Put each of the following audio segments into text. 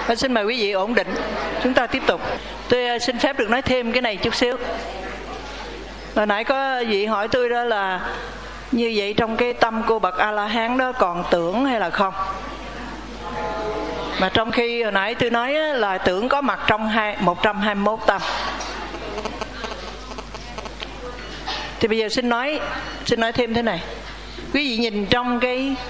Xin mời quý vị ổn định, chúng ta tiếp tục. Tôi xin phép được nói thêm cái này chút xíu. Hồi nãy có vị hỏi tôi đó là như vậy trong cái tâm của bậc A-la-hán đó còn tưởng hay là không? Mà trong khi hồi nãy tôi nói là tưởng có mặt trong 121 tâm. Thì bây giờ xin nói thêm thế này. Quý vị nhìn trong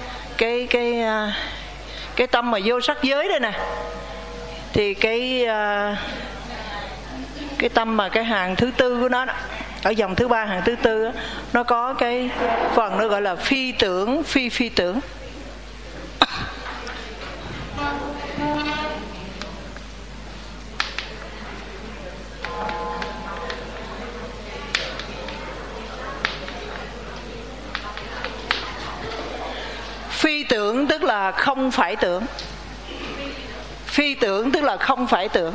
cái tâm mà vô sắc giới đây nè, thì cái tâm mà cái hàng thứ tư của nó, ở dòng thứ ba hàng thứ tư đó, nó có cái phần nó gọi là phi tưởng, phi tưởng. Phi tưởng tức là không phải tưởng. Phi tưởng tức là không phải tưởng.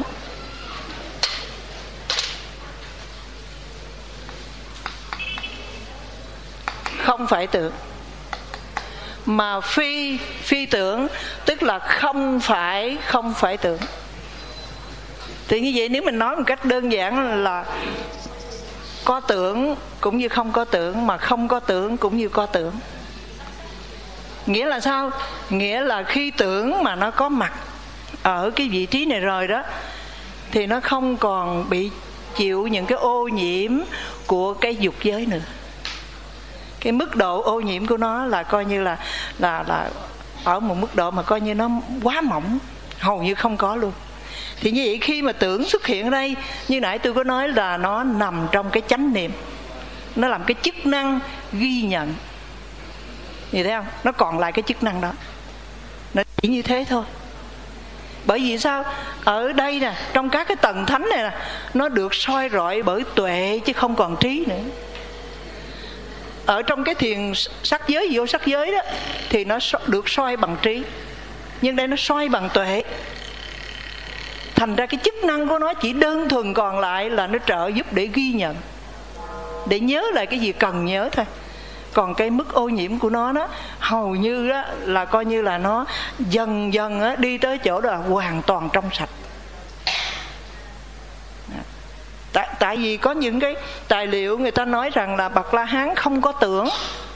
Không phải tưởng. Mà phi tưởng tức là không phải tưởng. Thì như vậy nếu mình nói một cách đơn giản là có tưởng cũng như không có tưởng, mà không có tưởng cũng như có tưởng. Nghĩa là sao? Nghĩa là khi tưởng mà nó có mặt ở cái vị trí này rồi đó, thì nó không còn bị chịu những cái ô nhiễm của cái dục giới nữa. Cái mức độ ô nhiễm của nó là coi như là ở một mức độ mà coi như nó quá mỏng, hầu như không có luôn. Thì như vậy khi mà tưởng xuất hiện ở đây, như nãy tôi có nói là nó nằm trong cái chánh niệm, nó làm cái chức năng ghi nhận. Nhìn thấy không? Nó còn lại cái chức năng đó. Nó chỉ như thế thôi. Bởi vì sao? Ở đây nè, trong các cái tầng thánh này nè, nó được soi rọi bởi tuệ chứ không còn trí nữa. Ở trong cái thiền sắc giới, vô sắc giới đó, thì nó được soi bằng trí. Nhưng đây nó soi bằng tuệ. Thành ra cái chức năng của nó chỉ đơn thuần còn lại là nó trợ giúp để ghi nhận, để nhớ lại cái gì cần nhớ thôi. Còn cái mức ô nhiễm của nó đó, hầu như đó là coi như là nó dần dần đó, đi tới chỗ đó là hoàn toàn trong sạch. Tại vì có những cái tài liệu người ta nói rằng là Bậc La Hán không có tưởng.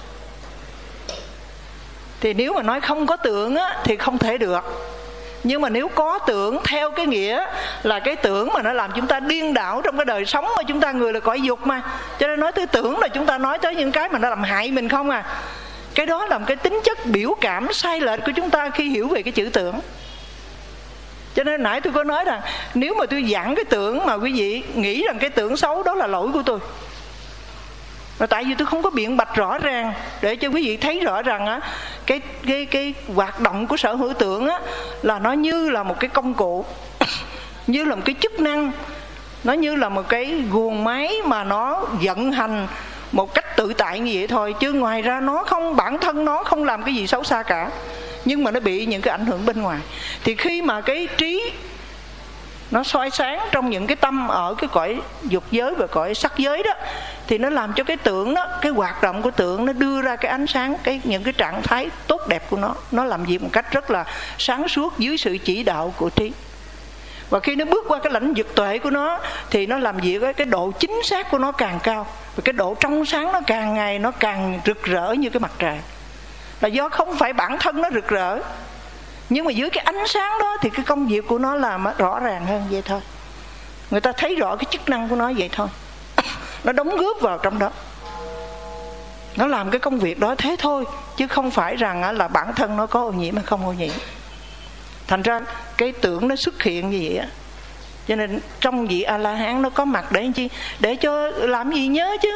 Thì nếu mà nói không có tưởng á, thì không thể được. Nhưng mà nếu có tưởng theo cái nghĩa là cái tưởng mà nó làm chúng ta điên đảo trong cái đời sống mà chúng ta người là cõi dục mà. Cho nên nói tới tưởng là chúng ta nói tới những cái mà nó làm hại mình không à. Cái đó là một cái tính chất biểu cảm sai lệch của chúng ta khi hiểu về cái chữ tưởng. Cho nên nãy tôi có nói rằng nếu mà tôi giảng cái tưởng mà quý vị nghĩ rằng cái tưởng xấu, đó là lỗi của tôi. Và tại vì tôi không có biện bạch rõ ràng để cho quý vị thấy rõ rằng á, cái hoạt động của sở hữu tưởng á, là nó như là một cái công cụ, như là một cái chức năng, nó như là một cái guồng máy mà nó vận hành một cách tự tại như vậy thôi. Chứ ngoài ra nó không, bản thân nó không làm cái gì xấu xa cả, nhưng mà nó bị những cái ảnh hưởng bên ngoài. Thì khi mà cái trí nó soi sáng trong những cái tâm ở cái cõi dục giới và cõi sắc giới đó, thì nó làm cho cái tưởng đó, cái hoạt động của tưởng nó đưa ra cái ánh sáng, những cái trạng thái tốt đẹp của nó làm việc một cách rất là sáng suốt dưới sự chỉ đạo của trí. Và khi nó bước qua cái lãnh vực tuệ của nó, thì nó làm việc với cái độ chính xác của nó càng cao, và cái độ trong sáng nó càng ngày nó càng rực rỡ như cái mặt trời. Là do không phải bản thân nó rực rỡ, nhưng mà dưới cái ánh sáng đó thì cái công việc của nó làm rõ ràng hơn vậy thôi. Người ta thấy rõ cái chức năng của nó vậy thôi. Nó đóng góp vào trong đó, nó làm cái công việc đó thế thôi, chứ không phải rằng là bản thân nó có ô nhiễm hay không ô nhiễm. Thành ra cái tưởng nó xuất hiện như vậy á. Cho nên trong vị A-la-hán nó có mặt để làm chi? Để cho làm gì nhớ chứ.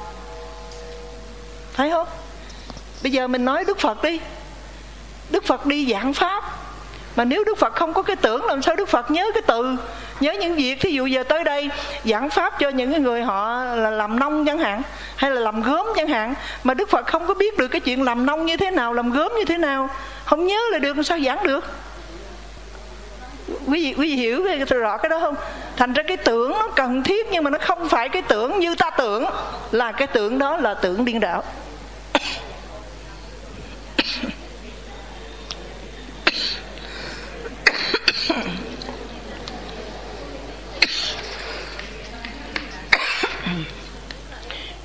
Thấy không? Bây giờ mình nói Đức Phật đi. Đức Phật đi giảng pháp, mà nếu Đức Phật không có cái tưởng, làm sao Đức Phật nhớ cái từ, nhớ những việc. Thí dụ giờ tới đây giảng pháp cho những người họ là làm nông chẳng hạn, hay là làm gốm chẳng hạn, mà Đức Phật không có biết được cái chuyện làm nông như thế nào, làm gốm như thế nào, không nhớ là được, sao giảng được? Quý vị hiểu rõ cái đó không? Thành ra cái tưởng nó cần thiết, nhưng mà nó không phải cái tưởng như ta tưởng, là cái tưởng đó là tưởng điên đảo.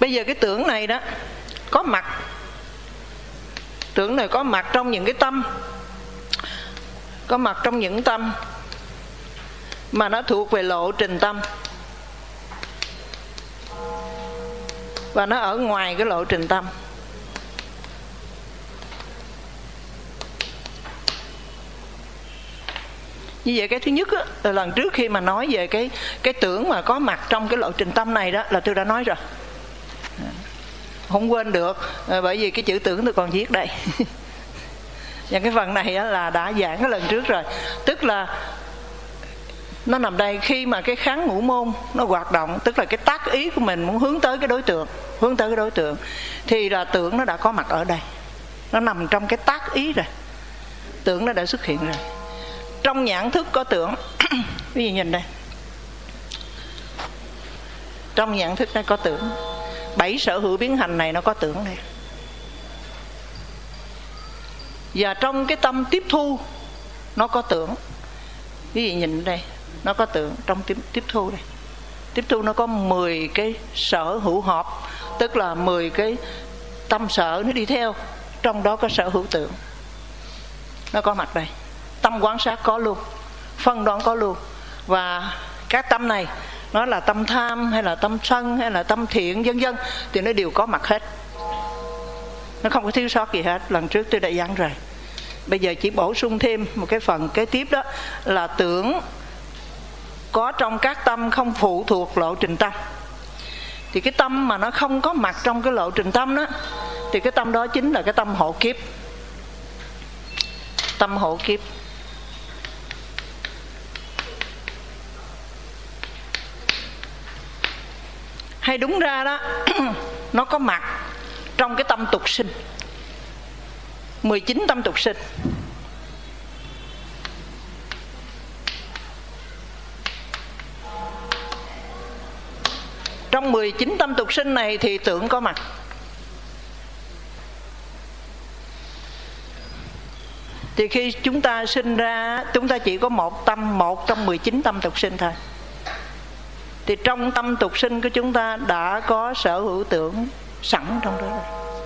Bây giờ cái tưởng này đó có mặt, tưởng này có mặt trong những cái tâm, có mặt trong những tâm mà nó thuộc về lộ trình tâm, và nó ở ngoài cái lộ trình tâm. Như vậy cái thứ nhất á, là lần trước khi mà nói về cái tưởng mà có mặt trong cái lộ trình tâm này đó là tôi đã nói rồi, không quên được, bởi vì cái chữ tưởng tôi còn viết đây. Và cái phần này á, là đã giảng cái lần trước rồi. Tức là nó nằm đây, khi mà cái kháng ngũ môn nó hoạt động, tức là cái tác ý của mình muốn hướng tới cái đối tượng, hướng tới cái đối tượng, thì là tưởng nó đã có mặt ở đây, nó nằm trong cái tác ý rồi, tưởng nó đã xuất hiện rồi. Trong nhãn thức có tưởng. Ví dụ nhìn đây, trong nhãn thức nó có tưởng, 7 sở hữu biến hành này nó có tưởng đây. Và trong cái tâm tiếp thu nó có tưởng. Ví dụ nhìn đây, nó có tưởng trong tiếp thu đây. Tiếp thu nó có 10 cái sở hữu hợp, tức là 10 cái tâm sở nó đi theo, trong đó có sở hữu tưởng, nó có mặt đây. Tâm quán sát có luôn, phân đoán có luôn. Và các tâm này, nó là tâm tham hay là tâm sân hay là tâm thiện vân vân, thì nó đều có mặt hết, nó không có thiếu sót gì hết. Lần trước tôi đã giảng rồi. Bây giờ chỉ bổ sung thêm một cái phần kế tiếp, đó là tưởng có trong các tâm không phụ thuộc lộ trình tâm. Thì cái tâm mà nó không có mặt trong cái lộ trình tâm đó, thì cái tâm đó chính là cái tâm hộ kiếp. Tâm hộ kiếp. Hay đúng ra đó, nó có mặt trong cái tâm tục sinh, 19 tâm tục sinh. Trong 19 tâm tục sinh này thì tưởng có mặt. Thì khi chúng ta sinh ra, chúng ta chỉ có một tâm, một trong 19 tâm tục sinh thôi. Thì trong tâm tục sinh của chúng ta đã có sở hữu tưởng sẵn trong đó rồi.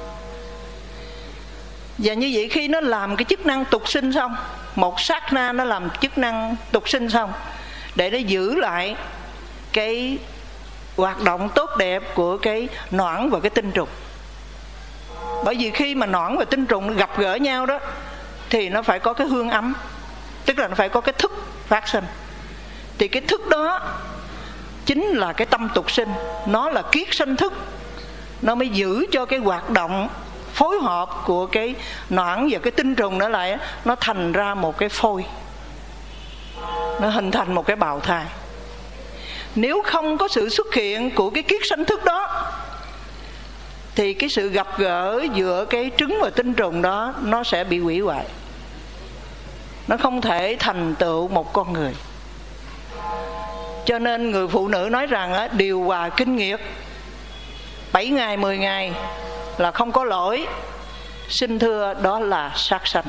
Và như vậy khi nó làm cái chức năng tục sinh xong, một sát na nó làm chức năng tục sinh xong, để nó giữ lại cái hoạt động tốt đẹp của cái noãn và cái tinh trùng. Bởi vì khi mà noãn và tinh trùng gặp gỡ nhau đó, thì nó phải có cái hương ấm, tức là nó phải có cái thức phát sinh. Thì cái thức đó chính là cái tâm tục sinh, nó là kiết sinh thức, nó mới giữ cho cái hoạt động phối hợp của cái noãn và cái tinh trùng nữa lại, nó thành ra một cái phôi, nó hình thành một cái bào thai. Nếu không có sự xuất hiện của cái kiết sinh thức đó, thì cái sự gặp gỡ giữa cái trứng và tinh trùng đó nó sẽ bị hủy hoại, nó không thể thành tựu một con người. Cho nên người phụ nữ nói rằng điều hòa kinh nguyệt 7 ngày 10 ngày là không có lỗi. Xin thưa, đó là sát sanh.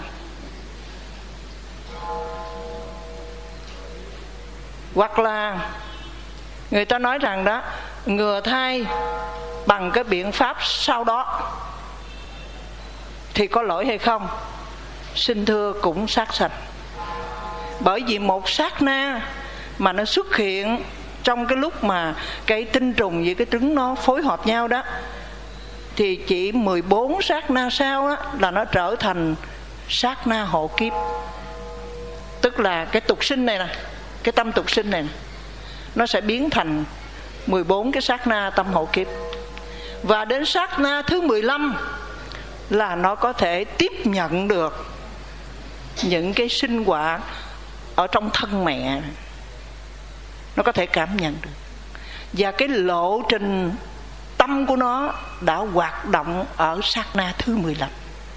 Hoặc là người ta nói rằng đó, ngừa thai bằng cái biện pháp sau đó thì có lỗi hay không? Xin thưa, cũng sát sanh. Bởi vì một sát na mà nó xuất hiện trong cái lúc mà cái tinh trùng với cái trứng nó phối hợp nhau đó, thì chỉ 14 sát na sau đó là nó trở thành sát na hộ kiếp. Tức là cái tục sinh này nè, cái tâm tục sinh này nè, nó sẽ biến thành 14 cái sát na tâm hộ kiếp. Và đến sát na thứ 15 là nó có thể tiếp nhận được những cái sinh hoạt ở trong thân mẹ, nó có thể cảm nhận được. Và cái lộ trình tâm của nó đã hoạt động ở sát na thứ 15.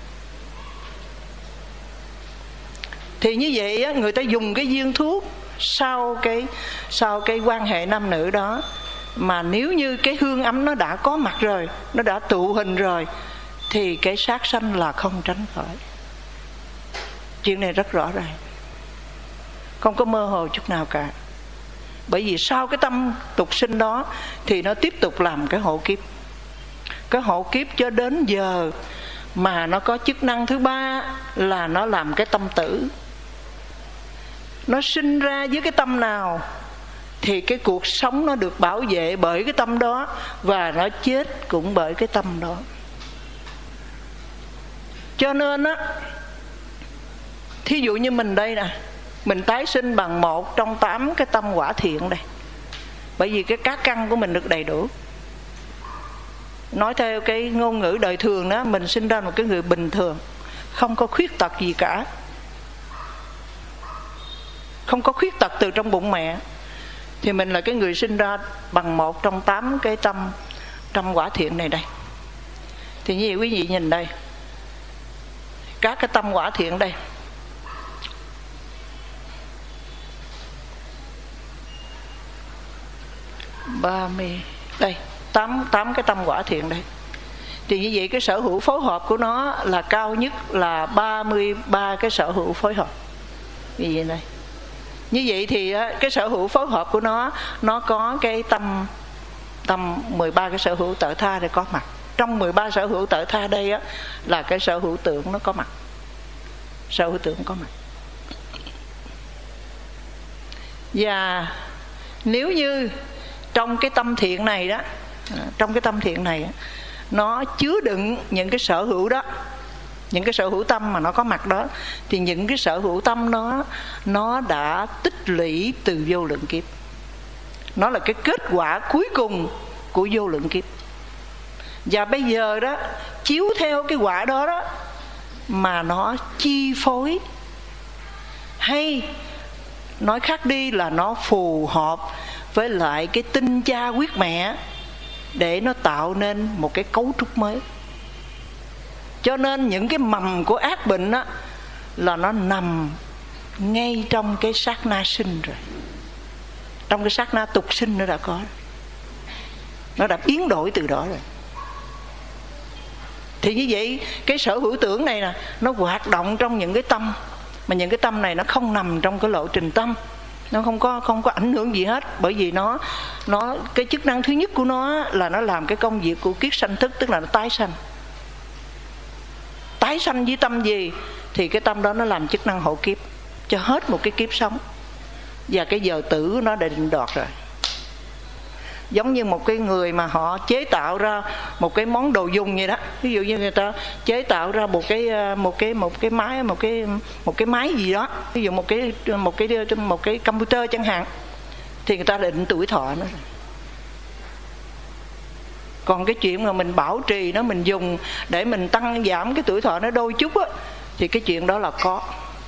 Thì như vậy người ta dùng cái viên thuốc sau cái quan hệ nam nữ đó, mà nếu như cái hương ấm nó đã có mặt rồi, nó đã tụ hình rồi, thì cái sát sanh là không tránh khỏi. Chuyện này rất rõ ràng, không có mơ hồ chút nào cả. Bởi vì sau cái tâm tục sinh đó thì nó tiếp tục làm cái hộ kiếp. cái hộ kiếp cho đến giờ. Mà nó có chức năng thứ ba là nó làm cái tâm tử. Nó sinh ra với cái tâm nào thì cái cuộc sống nó được bảo vệ bởi cái tâm đó, và nó chết cũng bởi cái tâm đó. Cho nên á, thí dụ như mình đây nè, mình tái sinh bằng 1 trong 8 cái tâm quả thiện đây, bởi vì cái các căn của mình được đầy đủ. Nói theo cái ngôn ngữ đời thường đó, mình sinh ra một cái người bình thường, không có khuyết tật gì cả, không có khuyết tật từ trong bụng mẹ, thì mình là cái người sinh ra bằng 1 trong 8 cái tâm quả thiện này đây. Thì như vậy quý vị nhìn đây, các cái tâm quả thiện đây, đây 8 cái tâm quả thiện đây. Thì như vậy cái sở hữu phối hợp của nó là cao nhất là 33 cái sở hữu phối hợp. Như vậy này. Như vậy thì cái sở hữu phối hợp của nó có cái tâm 13 cái sở hữu tự tha để có mặt. Trong 13 sở hữu tự tha đây á, là cái sở hữu tưởng nó có mặt. Sở hữu tưởng có mặt. Và nếu như trong cái tâm thiện này đó, trong cái tâm thiện này nó chứa đựng những cái sở hữu đó, những cái sở hữu tâm mà nó có mặt đó, thì những cái sở hữu tâm nó đã tích lũy từ vô lượng kiếp. Nó là cái kết quả cuối cùng của vô lượng kiếp. Và bây giờ đó, chiếu theo cái quả đó đó mà nó chi phối, hay nói khác đi là nó phù hợp với lại cái tinh cha huyết mẹ để nó tạo nên một cái cấu trúc mới. Cho nên những cái mầm của ác bệnh đó là nó nằm ngay trong cái sát na sinh rồi, trong cái sát na tục sinh nó đã có, nó đã biến đổi từ đó rồi. Thì như vậy cái sở hữu tưởng này nè, nó hoạt động trong những cái tâm, mà những cái tâm này nó không nằm trong cái lộ trình tâm, nó không có ảnh hưởng gì hết. Bởi vì nó cái chức năng thứ nhất của nó là nó làm cái công việc của kiết sanh thức, tức là nó tái sanh. Tái sanh với tâm gì thì cái tâm đó nó làm chức năng hộ kiếp cho hết một cái kiếp sống, và cái giờ tử của nó đã định đoạt rồi. Giống như một cái người mà họ chế tạo ra một cái món đồ dùng vậy đó, ví dụ như người ta chế tạo ra một cái máy gì đó, ví dụ một cái computer chẳng hạn, thì người ta định tuổi thọ nó. Còn cái chuyện mà mình bảo trì nó, mình dùng để mình tăng giảm cái tuổi thọ nó đôi chút á, thì cái chuyện đó là có.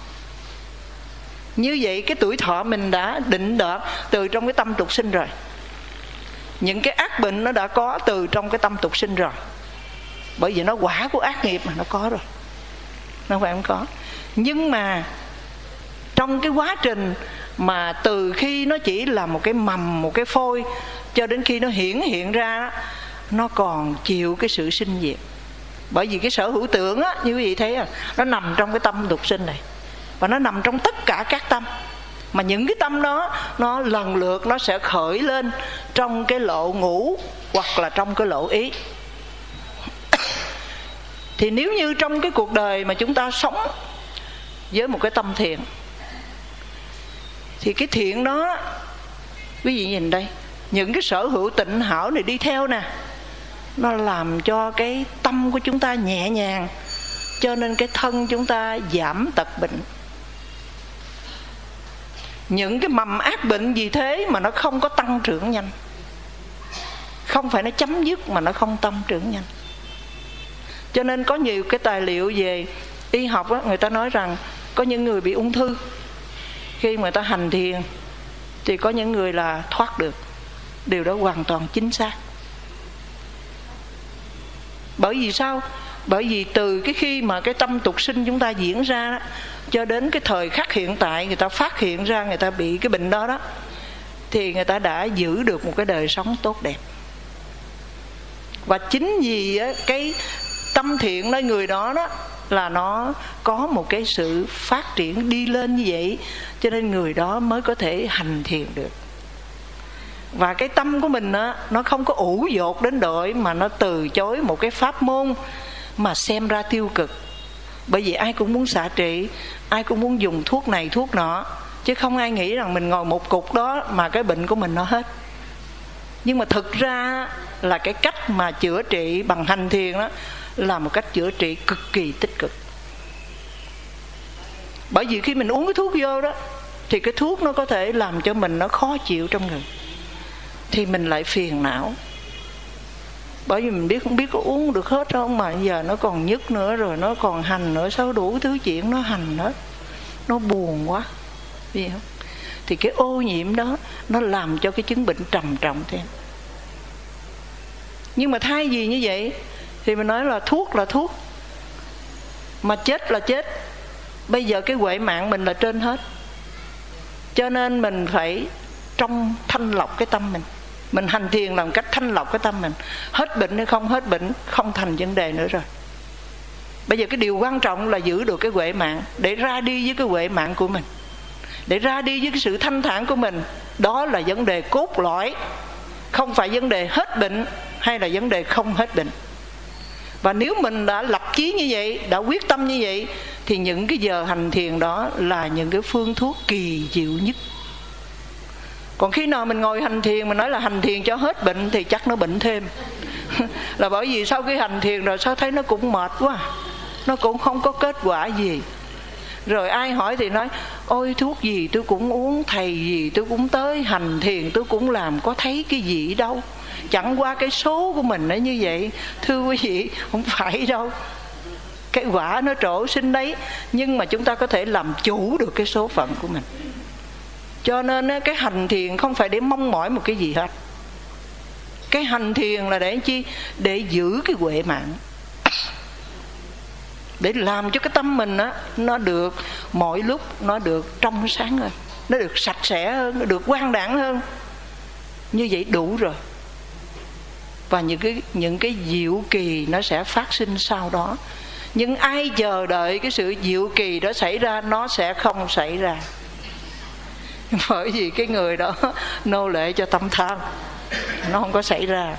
Như vậy cái tuổi thọ mình đã định đoạt từ trong cái tâm tục sinh rồi. Những cái ác bệnh nó đã có từ trong cái tâm tục sinh rồi, bởi vì nó quả của ác nghiệp mà nó có rồi, nó phải không có. Nhưng mà trong cái quá trình mà từ khi nó chỉ là một cái mầm, một cái phôi, cho đến khi nó hiện ra, nó còn chịu cái sự sinh diệt. Bởi vì cái sở hữu tưởng á, như quý vị thấy, nó nằm trong cái tâm tục sinh này, và nó nằm trong tất cả các tâm. Mà những cái tâm đó nó lần lượt nó sẽ khởi lên trong cái lộ ngũ hoặc là trong cái lộ ý. Thì nếu như trong cái cuộc đời mà chúng ta sống với một cái tâm thiện, thì cái thiện đó, quý vị nhìn đây, những cái sở hữu tịnh hảo này đi theo nè, nó làm cho cái tâm của chúng ta nhẹ nhàng, cho nên cái thân chúng ta giảm tật bệnh. Những cái mầm ác bệnh gì thế mà nó không có tăng trưởng nhanh, không phải nó chấm dứt mà nó không tăng trưởng nhanh. Cho nên có nhiều cái tài liệu về y học á, người ta nói rằng có những người bị ung thư, khi người ta hành thiền thì có những người là thoát được. Điều đó hoàn toàn chính xác. Bởi vì sao? Bởi vì từ cái khi mà cái tâm tục sinh chúng ta diễn ra đó, cho đến cái thời khắc hiện tại người ta phát hiện ra người ta bị cái bệnh đó đó, thì người ta đã giữ được một cái đời sống tốt đẹp. Và chính vì cái tâm thiện nơi người đó đó là nó có một cái sự phát triển đi lên như vậy, cho nên người đó mới có thể hành thiền được. Và cái tâm của mình á, nó không có ủ dột đến độ mà nó từ chối một cái pháp môn mà xem ra tiêu cực. Bởi vì ai cũng muốn xạ trị, ai cũng muốn dùng thuốc này thuốc nọ, chứ không ai nghĩ rằng mình ngồi một cục đó mà cái bệnh của mình nó hết. Nhưng mà thực ra là cái cách mà chữa trị bằng hành thiền đó là một cách chữa trị cực kỳ tích cực. Bởi vì khi mình uống cái thuốc vô đó thì cái thuốc nó có thể làm cho mình nó khó chịu trong người, thì mình lại phiền não. Bởi vì mình không biết có uống được hết không, mà giờ nó còn nhức nữa, rồi nó còn hành nữa, sao đủ thứ chuyện nó hành hết, nó buồn quá, biết không? Thì cái ô nhiễm đó nó làm cho cái chứng bệnh trầm trọng thêm. Nhưng mà thay vì như vậy thì mình nói là thuốc, mà chết là chết. Bây giờ cái huệ mạng mình là trên hết, cho nên mình phải thanh lọc cái tâm mình. Mình hành thiền làm cách thanh lọc cái tâm mình. Hết bệnh hay không hết bệnh không thành vấn đề nữa rồi. Bây giờ cái điều quan trọng là giữ được cái huệ mạng, để ra đi với cái huệ mạng của mình, để ra đi với cái sự thanh thản của mình. Đó là vấn đề cốt lõi, không phải vấn đề hết bệnh hay là vấn đề không hết bệnh. Và nếu mình đã lập chí như vậy, đã quyết tâm như vậy, thì những cái giờ hành thiền đó là những cái phương thuốc kỳ diệu nhất. Còn khi nào mình ngồi hành thiền, mình nói là hành thiền cho hết bệnh, thì chắc nó bệnh thêm. Là bởi vì sau khi hành thiền rồi sao thấy nó cũng mệt quá, nó cũng không có kết quả gì. Rồi ai hỏi thì nói ôi thuốc gì tôi cũng uống, thầy gì tôi cũng tới, hành thiền tôi cũng làm, có thấy cái gì đâu. Chẳng qua cái số của mình nó như vậy. Thưa quý vị, không phải đâu, cái quả nó trổ sinh đấy. Nhưng mà chúng ta có thể làm chủ được cái số phận của mình. Cho nên cái hành thiền không phải để mong mỏi một cái gì hết. Cái hành thiền là để chi? Để giữ cái huệ mạng, để làm cho cái tâm mình á, nó được mọi lúc nó được trong sáng hơn, nó được sạch sẽ hơn, nó được quang đãng hơn. Như vậy đủ rồi. Và những cái diệu kỳ nó sẽ phát sinh sau đó. Nhưng ai chờ đợi cái sự diệu kỳ đó xảy ra, nó sẽ không xảy ra. Bởi vì cái người đó nô lệ cho tâm tham, nó không có xảy ra.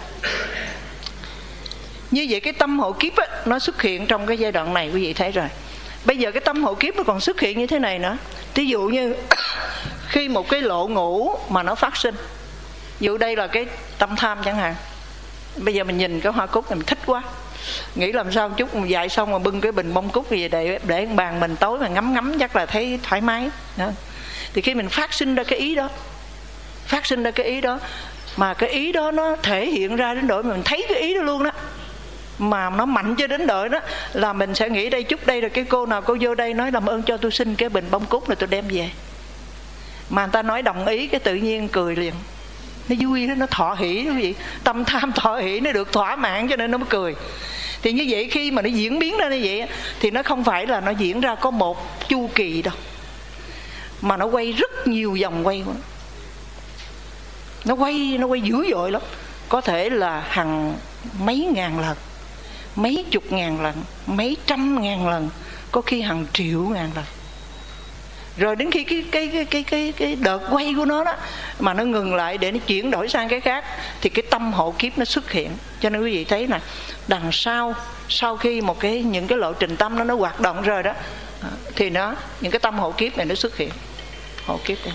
Như vậy cái tâm hộ kiếp á, nó xuất hiện trong cái giai đoạn này, quý vị thấy rồi. Bây giờ cái tâm hộ kiếp nó còn xuất hiện như thế này nữa. Ví dụ như khi một cái lộ ngũ mà nó phát sinh, ví dụ đây là cái tâm tham chẳng hạn. Bây giờ mình nhìn cái hoa cúc này mình thích quá, nghĩ làm sao một chút mình dạy xong mà bưng cái bình bông cúc gì để bàn mình tối mà ngắm chắc là thấy thoải mái đó. Thì khi mình phát sinh ra cái ý đó, mà cái ý đó nó thể hiện ra đến độ mình thấy cái ý đó luôn đó, mà nó mạnh cho đến độ đó là mình sẽ nghĩ đây chút đây là cái cô nào cô vô đây nói làm ơn cho tôi xin cái bình bông cúc này tôi đem về. Mà người ta nói đồng ý cái tự nhiên cười liền, nó vui đó, nó thọ hỷ đó quý vị. Tâm tham thọ hỷ nó được thỏa mãn cho nên nó mới cười. Thì như vậy khi mà nó diễn biến ra như vậy thì nó không phải là nó diễn ra có một chu kỳ đâu, mà nó quay rất nhiều vòng quay của nó quay dữ dội lắm. Có thể là hàng mấy ngàn lần, mấy chục ngàn lần, mấy trăm ngàn lần, có khi hàng triệu ngàn lần. Rồi đến khi cái đợt quay của nó đó mà nó ngừng lại để nó chuyển đổi sang cái khác, thì cái tâm hộ kiếp nó xuất hiện. Cho nên quý vị thấy nè, đằng sau khi những cái lộ trình tâm nó hoạt động rồi đó, thì những cái tâm hộ kiếp này nó xuất hiện. Hộ kiếp đây.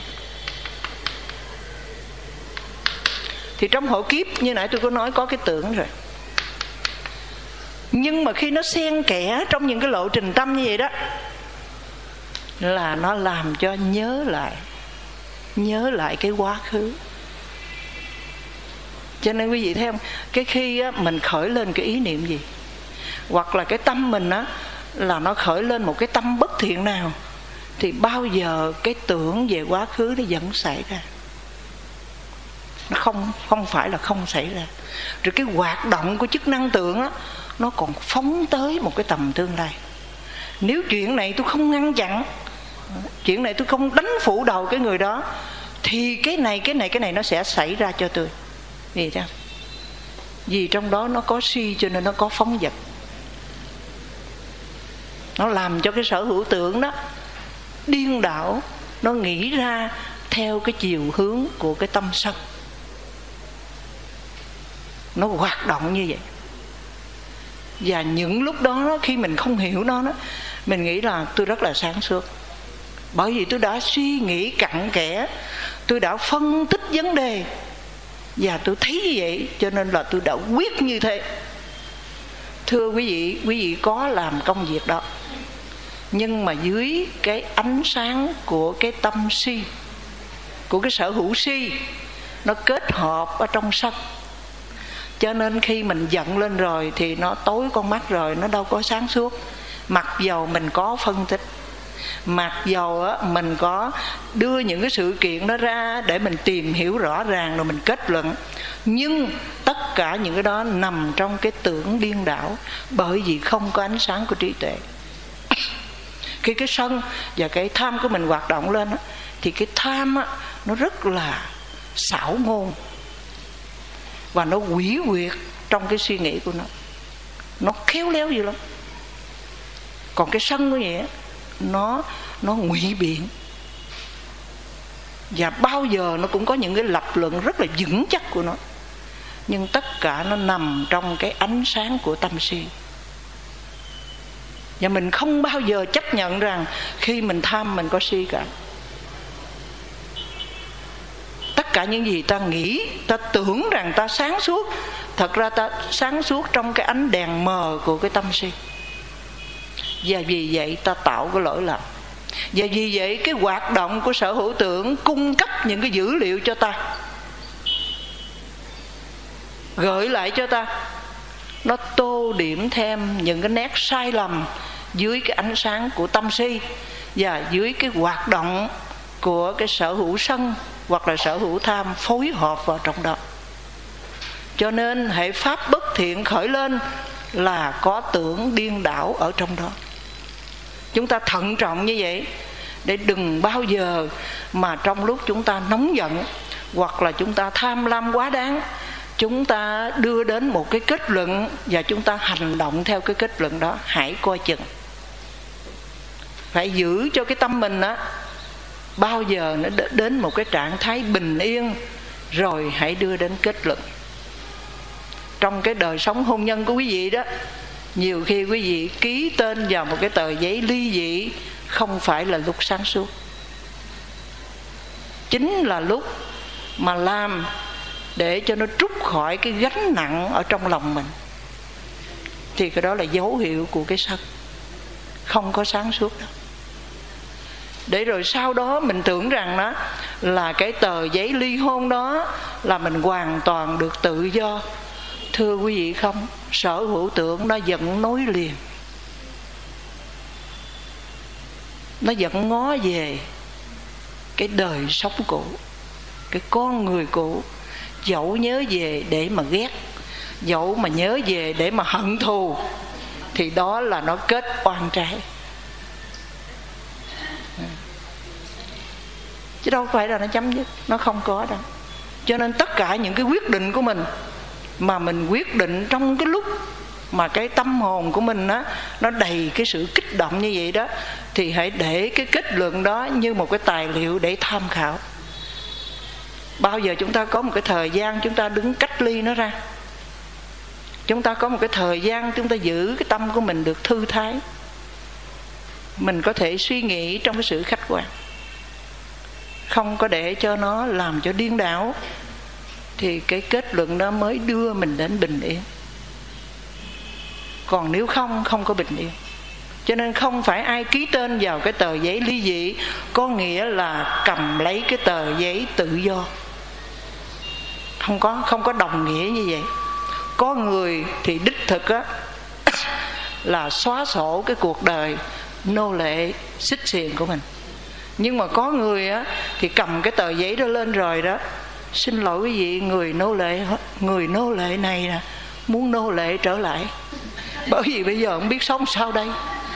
Thì trong hộ kiếp như nãy tôi có nói có cái tưởng rồi. Nhưng mà khi nó xen kẽ trong những cái lộ trình tâm như vậy đó, là nó làm cho nhớ lại cái quá khứ. Cho nên quý vị thấy không, cái khi á, mình khởi lên cái ý niệm gì, hoặc là cái tâm mình á, là nó khởi lên một cái tâm bất thiện nào, thì bao giờ cái tưởng về quá khứ nó vẫn xảy ra. Nó không phải là không xảy ra. Rồi cái hoạt động của chức năng tưởng á, nó còn phóng tới một cái tầm tương lai. Nếu chuyện này tôi không ngăn chặn, chuyện này tôi không đánh phủ đầu cái người đó, thì cái này nó sẽ xảy ra cho tôi. Vì sao? Vì trong đó nó có si, cho nên nó có phóng dật. Nó làm cho cái sở hữu tưởng đó điên đảo, nó nghĩ ra theo cái chiều hướng của cái tâm sân. nó hoạt động như vậy. Và những lúc đó khi mình không hiểu nó, mình nghĩ là tôi rất là sáng suốt, bởi vì tôi đã suy nghĩ cặn kẽ, tôi đã phân tích vấn đề, và tôi thấy như vậy cho nên là tôi đã quyết như thế. Thưa quý vị có làm công việc đó, nhưng mà dưới cái ánh sáng của cái tâm si, của cái sở hữu si, nó kết hợp ở trong sân. Cho nên khi mình giận lên rồi thì nó tối con mắt rồi, nó đâu có sáng suốt. Mặc dầu mình có phân tích, mặc dầu mình có đưa những cái sự kiện đó ra để mình tìm hiểu rõ ràng rồi mình kết luận, nhưng tất cả những cái đó nằm trong cái tưởng điên đảo, bởi vì không có ánh sáng của trí tuệ. Khi cái sân và cái tham của mình hoạt động lên thì cái tham nó rất là xảo ngôn và nó quỷ quyệt trong cái suy nghĩ của nó khéo léo dữ lắm. Còn cái sân của vậy nó ngụy biện, và bao giờ nó cũng có những cái lập luận rất là vững chắc của nó, nhưng tất cả nó nằm trong cái ánh sáng của tâm si. Và mình không bao giờ chấp nhận rằng khi mình tham mình có si cả. Tất cả những gì ta nghĩ, ta tưởng rằng ta sáng suốt, thật ra ta sáng suốt trong cái ánh đèn mờ của cái tâm si. Và vì vậy ta tạo cái lỗi lầm. Và vì vậy cái hoạt động của sở hữu tưởng cung cấp những cái dữ liệu cho ta, gợi lại cho ta, nó tô điểm thêm những cái nét sai lầm dưới cái ánh sáng của tâm si và dưới cái hoạt động của cái sở hữu sân hoặc là sở hữu tham phối hợp vào trong đó. Cho nên hệ pháp bất thiện khởi lên là có tưởng điên đảo ở trong đó. Chúng ta thận trọng như vậy để đừng bao giờ mà trong lúc chúng ta nóng giận hoặc là chúng ta tham lam quá đáng, chúng ta đưa đến một cái kết luận và chúng ta hành động theo cái kết luận đó. Hãy coi chừng, phải giữ cho cái tâm mình bao giờ nó đến một cái trạng thái bình yên, rồi hãy đưa đến kết luận. Trong cái đời sống hôn nhân của quý vị đó, nhiều khi quý vị ký tên vào một cái tờ giấy ly dị không phải là lúc sáng suốt, chính là lúc mà làm để cho nó trút khỏi cái gánh nặng ở trong lòng mình, thì cái đó là dấu hiệu của cái sân không có sáng suốt đâu. Để rồi sau đó mình tưởng rằng đó là cái tờ giấy ly hôn đó là mình hoàn toàn được tự do. Thưa quý vị không, sở hữu tưởng nó vẫn nối liền, nó vẫn ngó về cái đời sống cũ, cái con người cũ. Dẫu nhớ về để mà ghét, dẫu mà nhớ về để mà hận thù, thì đó là nó kết oan trái, chứ đâu phải là nó chấm dứt. Nó không có đâu. Cho nên tất cả những cái quyết định của mình mà mình quyết định trong cái lúc mà cái tâm hồn của mình nó đầy cái sự kích động như vậy đó, thì hãy để cái kết luận đó như một cái tài liệu để tham khảo. Bao giờ chúng ta có một cái thời gian chúng ta đứng cách ly nó ra, chúng ta có một cái thời gian chúng ta giữ cái tâm của mình được thư thái, mình có thể suy nghĩ trong cái sự khách quan, không có để cho nó làm cho điên đảo, thì cái kết luận đó mới đưa mình đến bình yên. Còn nếu không có bình yên. Cho nên không phải ai ký tên vào cái tờ giấy ly dị có nghĩa là cầm lấy cái tờ giấy tự do. Không có đồng nghĩa như vậy. Có người thì đích thực là xóa sổ cái cuộc đời nô lệ xích xiềng của mình. Nhưng mà có người thì cầm cái tờ giấy đó lên rồi đó, xin lỗi quý vị, người nô lệ này nè muốn nô lệ trở lại, bởi vì bây giờ không biết sống sao đây.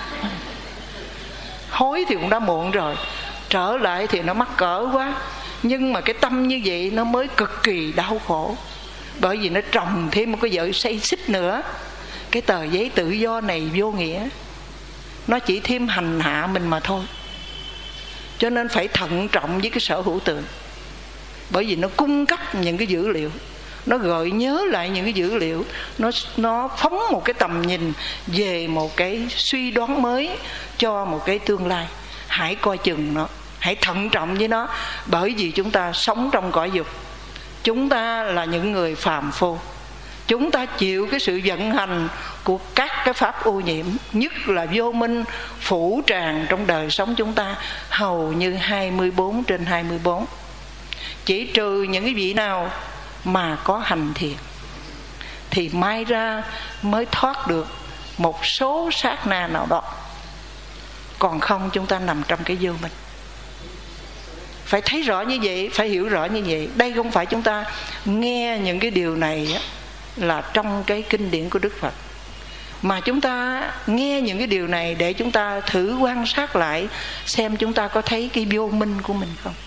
Hối thì cũng đã muộn rồi, trở lại thì nó mắc cỡ quá. Nhưng mà cái tâm như vậy nó mới cực kỳ đau khổ, bởi vì nó trồng thêm một cái vợ xây xích nữa. Cái tờ giấy tự do này vô nghĩa, nó chỉ thêm hành hạ mình mà thôi. Cho nên phải thận trọng với cái sở hữu tưởng, bởi vì nó cung cấp những cái dữ liệu. nó gợi nhớ lại những cái dữ liệu, nó phóng một cái tầm nhìn về một cái suy đoán mới cho một cái tương lai. Hãy coi chừng nó, hãy thận trọng với nó, bởi vì chúng ta sống trong cõi dục. Chúng ta là những người phàm phu, chúng ta chịu cái sự vận hành của các cái pháp ô nhiễm, nhất là vô minh phủ tràn trong đời sống chúng ta hầu như 24/24. Chỉ trừ những cái vị nào mà có hành thiền thì mai ra mới thoát được một số sát na nào đó. Còn không chúng ta nằm trong cái vô minh. Phải thấy rõ như vậy, phải hiểu rõ như vậy. Đây không phải chúng ta nghe những cái điều này là trong cái kinh điển của Đức Phật, mà chúng ta nghe những cái điều này để chúng ta thử quan sát lại xem chúng ta có thấy cái vô minh của mình không.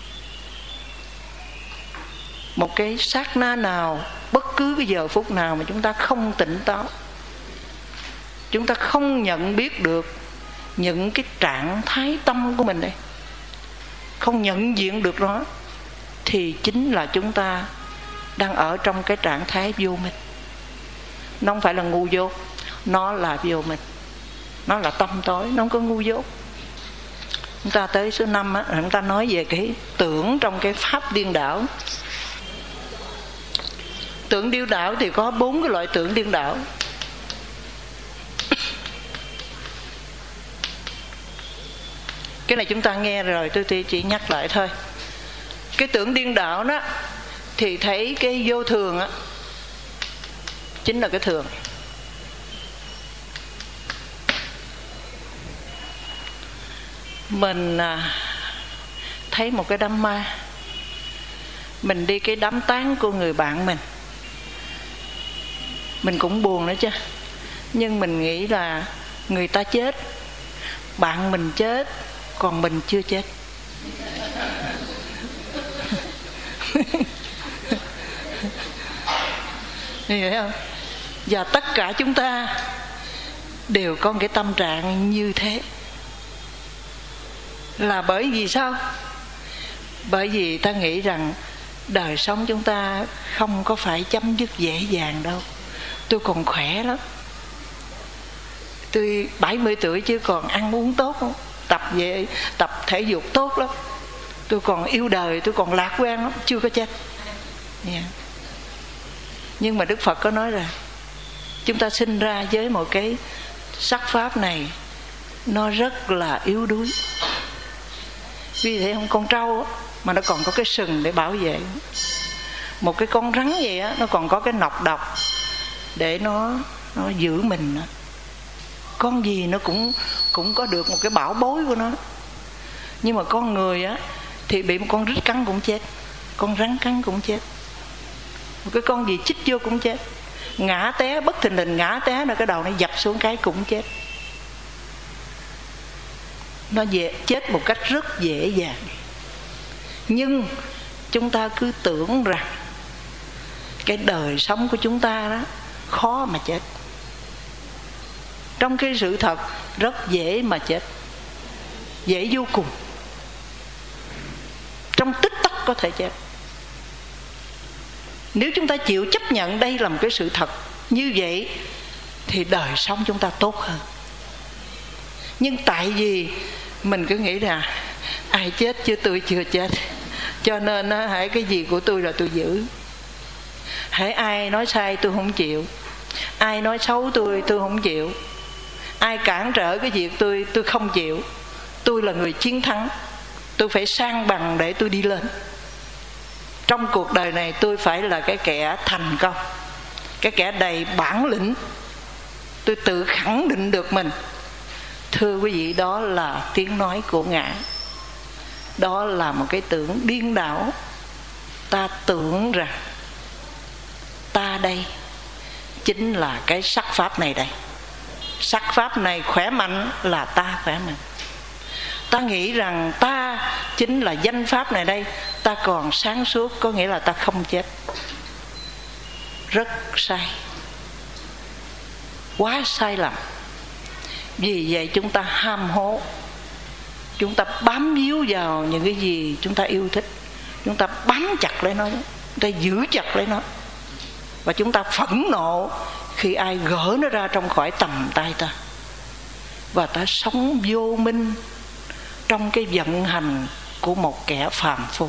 Một cái sát na nào, bất cứ cái giờ phút nào mà chúng ta không tỉnh táo, chúng ta không nhận biết được những cái trạng thái tâm của mình đây, không nhận diện được nó, thì chính là chúng ta đang ở trong cái trạng thái vô minh. Nó không phải là ngu dốt, nó là vô minh, nó là tâm tối, nó không có ngu dốt. Chúng ta tới số 5 á, chúng ta nói về cái tưởng trong cái pháp điên đảo. Tưởng điên đảo thì có 4 cái loại tưởng điên đảo. Cái này chúng ta nghe rồi, tôi chỉ nhắc lại thôi. Cái tưởng điên đảo đó thì thấy cái vô thường á, chính là cái thường. Mình thấy một cái đám ma, mình đi cái đám tang của người bạn mình cũng buồn nữa chứ. Nhưng mình nghĩ là người ta chết, bạn mình chết, còn mình chưa chết. Hiểu không? Và tất cả chúng ta đều có một cái tâm trạng như thế. Là bởi vì sao? Bởi vì ta nghĩ rằng đời sống chúng ta không có phải chấm dứt dễ dàng đâu. Tôi còn khỏe lắm, tôi 70 tuổi chứ còn ăn uống tốt không? Tập thể dục tốt lắm, tôi còn yêu đời, tôi còn lạc quan lắm, chưa có chết. Nhưng mà Đức Phật có nói là chúng ta sinh ra với một cái sắc pháp này nó rất là yếu đuối. Vì thế không, con trâu mà nó còn có cái sừng để bảo vệ, một cái con rắn vậy á, nó còn có cái nọc độc để nó giữ mình. Con gì nó cũng có được một cái bảo bối của nó. Nhưng mà con người á thì bị một con rít cắn cũng chết, con rắn cắn cũng chết, một cái con gì chích vô cũng chết, ngã té bất thình lình ngã té là cái đầu nó dập xuống cái cũng chết. Nó chết một cách rất dễ dàng. Nhưng chúng ta cứ tưởng rằng cái đời sống của chúng ta đó khó mà chết. Trong cái sự thật rất dễ mà chết, dễ vô cùng, trong tích tắc có thể chết. Nếu chúng ta chịu chấp nhận đây là một cái sự thật như vậy thì đời sống chúng ta tốt hơn. Nhưng tại vì mình cứ nghĩ là ai chết chứ tôi chưa chết, cho nên hãy cái gì của tôi là tôi giữ. Hãy ai nói sai tôi không chịu, ai nói xấu tôi không chịu, ai cản trở cái việc tôi không chịu. Tôi là người chiến thắng, tôi phải sang bằng để tôi đi lên. Trong cuộc đời này tôi phải là cái kẻ thành công, cái kẻ đầy bản lĩnh. Tôi tự khẳng định được mình. Thưa quý vị, đó là tiếng nói của ngã. Đó là một cái tưởng điên đảo. Ta tưởng rằng ta đây chính là cái sắc pháp này đây. Sắc pháp này khỏe mạnh là ta khỏe mạnh. Ta nghĩ rằng ta chính là danh pháp này đây, ta còn sáng suốt, có nghĩa là ta không chết. Rất sai, quá sai lầm. Vì vậy chúng ta ham hố, chúng ta bám víu vào những cái gì chúng ta yêu thích, chúng ta bám chặt lấy nó, chúng ta giữ chặt lấy nó. Và chúng ta phẫn nộ khi ai gỡ nó ra trong khỏi tầm tay ta, và ta sống vô minh trong cái vận hành của một kẻ phàm phu.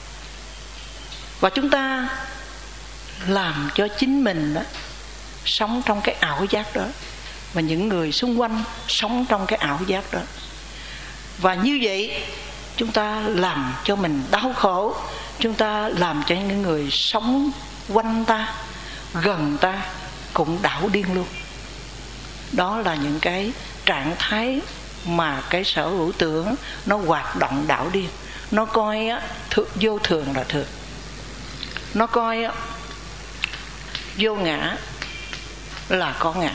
Và chúng ta làm cho chính mình đó sống trong cái ảo giác đó, và những người xung quanh sống trong cái ảo giác đó. Và như vậy chúng ta làm cho mình đau khổ, chúng ta làm cho những người sống quanh ta, gần ta cũng đảo điên luôn. Đó là những cái trạng thái mà cái sở hữu tưởng nó hoạt động đảo điên. Nó coi vô thường là thường, nó coi vô ngã là có ngã.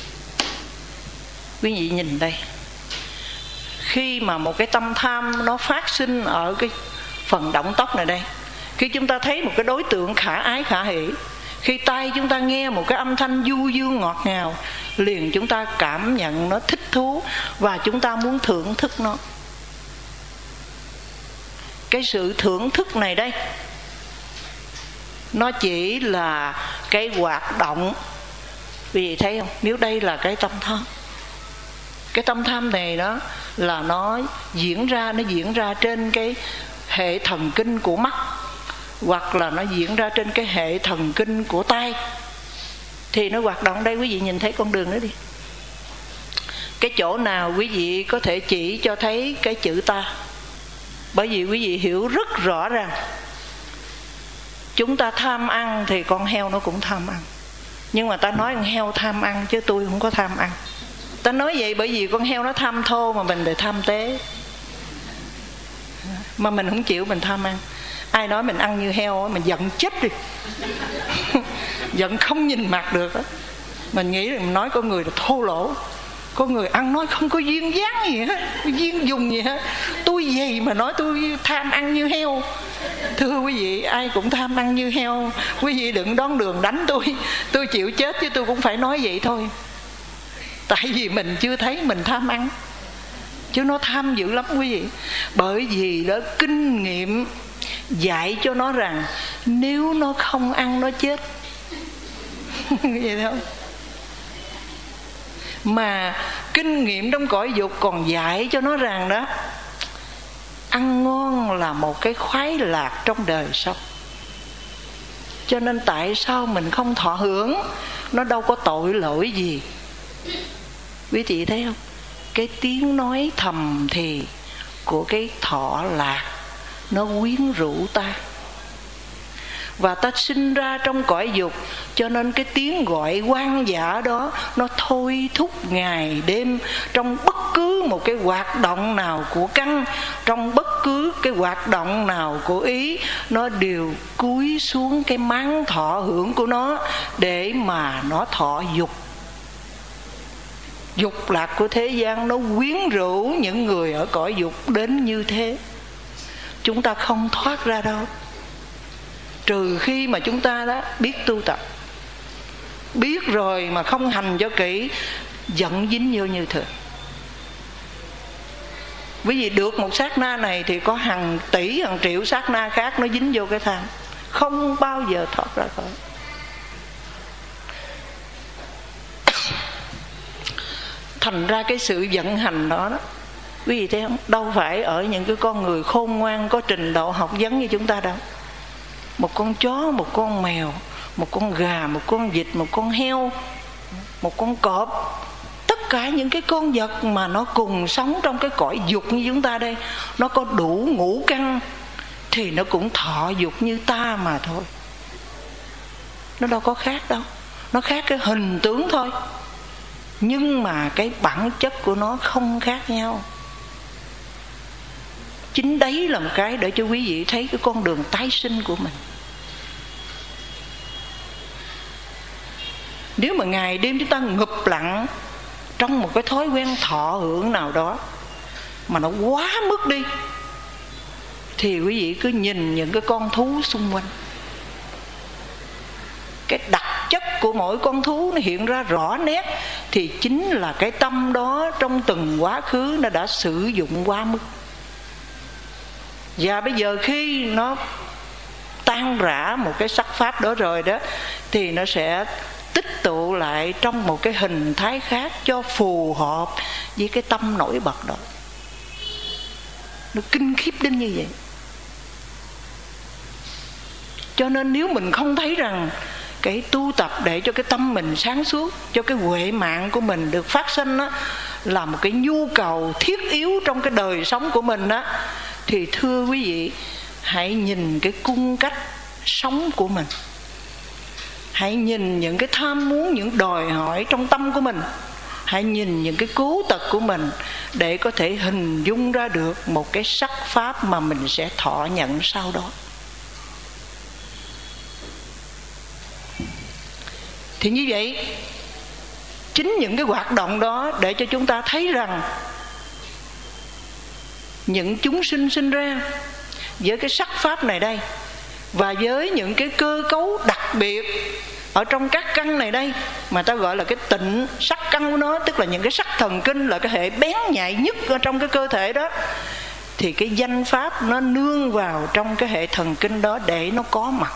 Quý vị nhìn đây, khi mà một cái tâm tham nó phát sinh ở cái phần động tóc này đây, khi chúng ta thấy một cái đối tượng khả ái khả hỷ, khi tai chúng ta nghe một cái âm thanh du dương ngọt ngào, liền chúng ta cảm nhận nó thích thú và chúng ta muốn thưởng thức nó. Cái sự thưởng thức này đây, nó chỉ là cái hoạt động. Quý vị thấy không? Nếu đây là cái tâm tham, cái tâm tham này đó là nó diễn ra trên cái hệ thần kinh của mắt, hoặc là nó diễn ra trên cái hệ thần kinh của tai, thì nó hoạt động đây. Quý vị nhìn thấy con đường đó đi, cái chỗ nào quý vị có thể chỉ cho thấy cái chữ ta? Bởi vì quý vị hiểu rất rõ ràng, chúng ta tham ăn thì con heo nó cũng tham ăn. Nhưng mà ta nói con heo tham ăn chứ tôi không có tham ăn. Ta nói vậy bởi vì con heo nó tham thô mà mình lại tham tế, mà mình không chịu, mình tham ăn. Ai nói mình ăn như heo mình giận chết đi giận không nhìn mặt được đó. Mình nghĩ là mình nói con người là thô lỗ, con người ăn nói không có duyên dáng gì hết, duyên dùng gì hết. Tôi gì mà nói tôi tham ăn như heo? Thưa quý vị, ai cũng tham ăn như heo. Quý vị đừng đón đường đánh tôi chịu chết chứ tôi cũng phải nói vậy thôi. Tại vì mình chưa thấy mình tham ăn, chứ nó tham dữ lắm quý vị. Bởi vì đó kinh nghiệm dạy cho nó rằng nếu nó không ăn nó chết vậy không? Mà kinh nghiệm trong cõi dục còn dạy cho nó rằng đó, ăn ngon là một cái khoái lạc trong đời sống. Cho nên tại sao mình không thọ hưởng? Nó đâu có tội lỗi gì. Quý vị thấy không? Cái tiếng nói thầm thì của cái thọ lạc nó quyến rũ ta, và ta sinh ra trong cõi dục. Cho nên cái tiếng gọi hoang dã đó nó thôi thúc ngày đêm. Trong bất cứ một cái hoạt động nào của căn, trong bất cứ cái hoạt động nào của ý, nó đều cúi xuống cái máng thọ hưởng của nó để mà nó thọ dục. Dục lạc của thế gian nó quyến rũ những người ở cõi dục đến như thế. Chúng ta không thoát ra đâu, trừ khi mà chúng ta đó biết tu tập. Biết rồi mà không hành cho kỹ, giận dính vô như thường. Bởi vì được một sát na này thì có hàng tỷ hàng triệu sát na khác nó dính vô cái tham, không bao giờ thoát ra khỏi. Thành ra cái sự vận hành đó, quý vị thấy không? Đâu phải ở những cái con người khôn ngoan có trình độ học vấn như chúng ta đâu. Một con chó, một con mèo, một con gà, một con vịt, một con heo, một con cọp, tất cả những cái con vật mà nó cùng sống trong cái cõi dục như chúng ta đây, nó có đủ ngũ căn thì nó cũng thọ dục như ta mà thôi. Nó đâu có khác đâu. Nó khác cái hình tướng thôi, nhưng mà cái bản chất của nó không khác nhau. Chính đấy là một cái để cho quý vị thấy cái con đường tái sinh của mình. Nếu mà ngày đêm chúng ta ngụp lặng trong một cái thói quen thọ hưởng nào đó mà nó quá mức đi, thì quý vị cứ nhìn những cái con thú xung quanh, cái đặc chất của mỗi con thú nó hiện ra rõ nét, thì chính là cái tâm đó trong từng quá khứ nó đã sử dụng quá mức. Và bây giờ khi nó tan rã một cái sắc pháp đó rồi đó, thì nó sẽ tích tụ lại trong một cái hình thái khác cho phù hợp với cái tâm nổi bật đó. Nó kinh khiếp đến như vậy. Cho nên nếu mình không thấy rằng cái tu tập để cho cái tâm mình sáng suốt, cho cái huệ mạng của mình được phát sinh đó, là một cái nhu cầu thiết yếu trong cái đời sống của mình đó, thì thưa quý vị, hãy nhìn cái cung cách sống của mình. Hãy nhìn những cái tham muốn, những đòi hỏi trong tâm của mình. Hãy nhìn những cái cố tật của mình để có thể hình dung ra được một cái sắc pháp mà mình sẽ thọ nhận sau đó. Thì như vậy, chính những cái hoạt động đó để cho chúng ta thấy rằng những chúng sinh sinh ra với cái sắc pháp này đây, và với những cái cơ cấu đặc biệt ở trong các căn này đây, mà ta gọi là cái tịnh sắc căn của nó, tức là những cái sắc thần kinh là cái hệ bén nhạy nhất ở trong cái cơ thể đó, thì cái danh pháp nó nương vào trong cái hệ thần kinh đó để nó có mặt.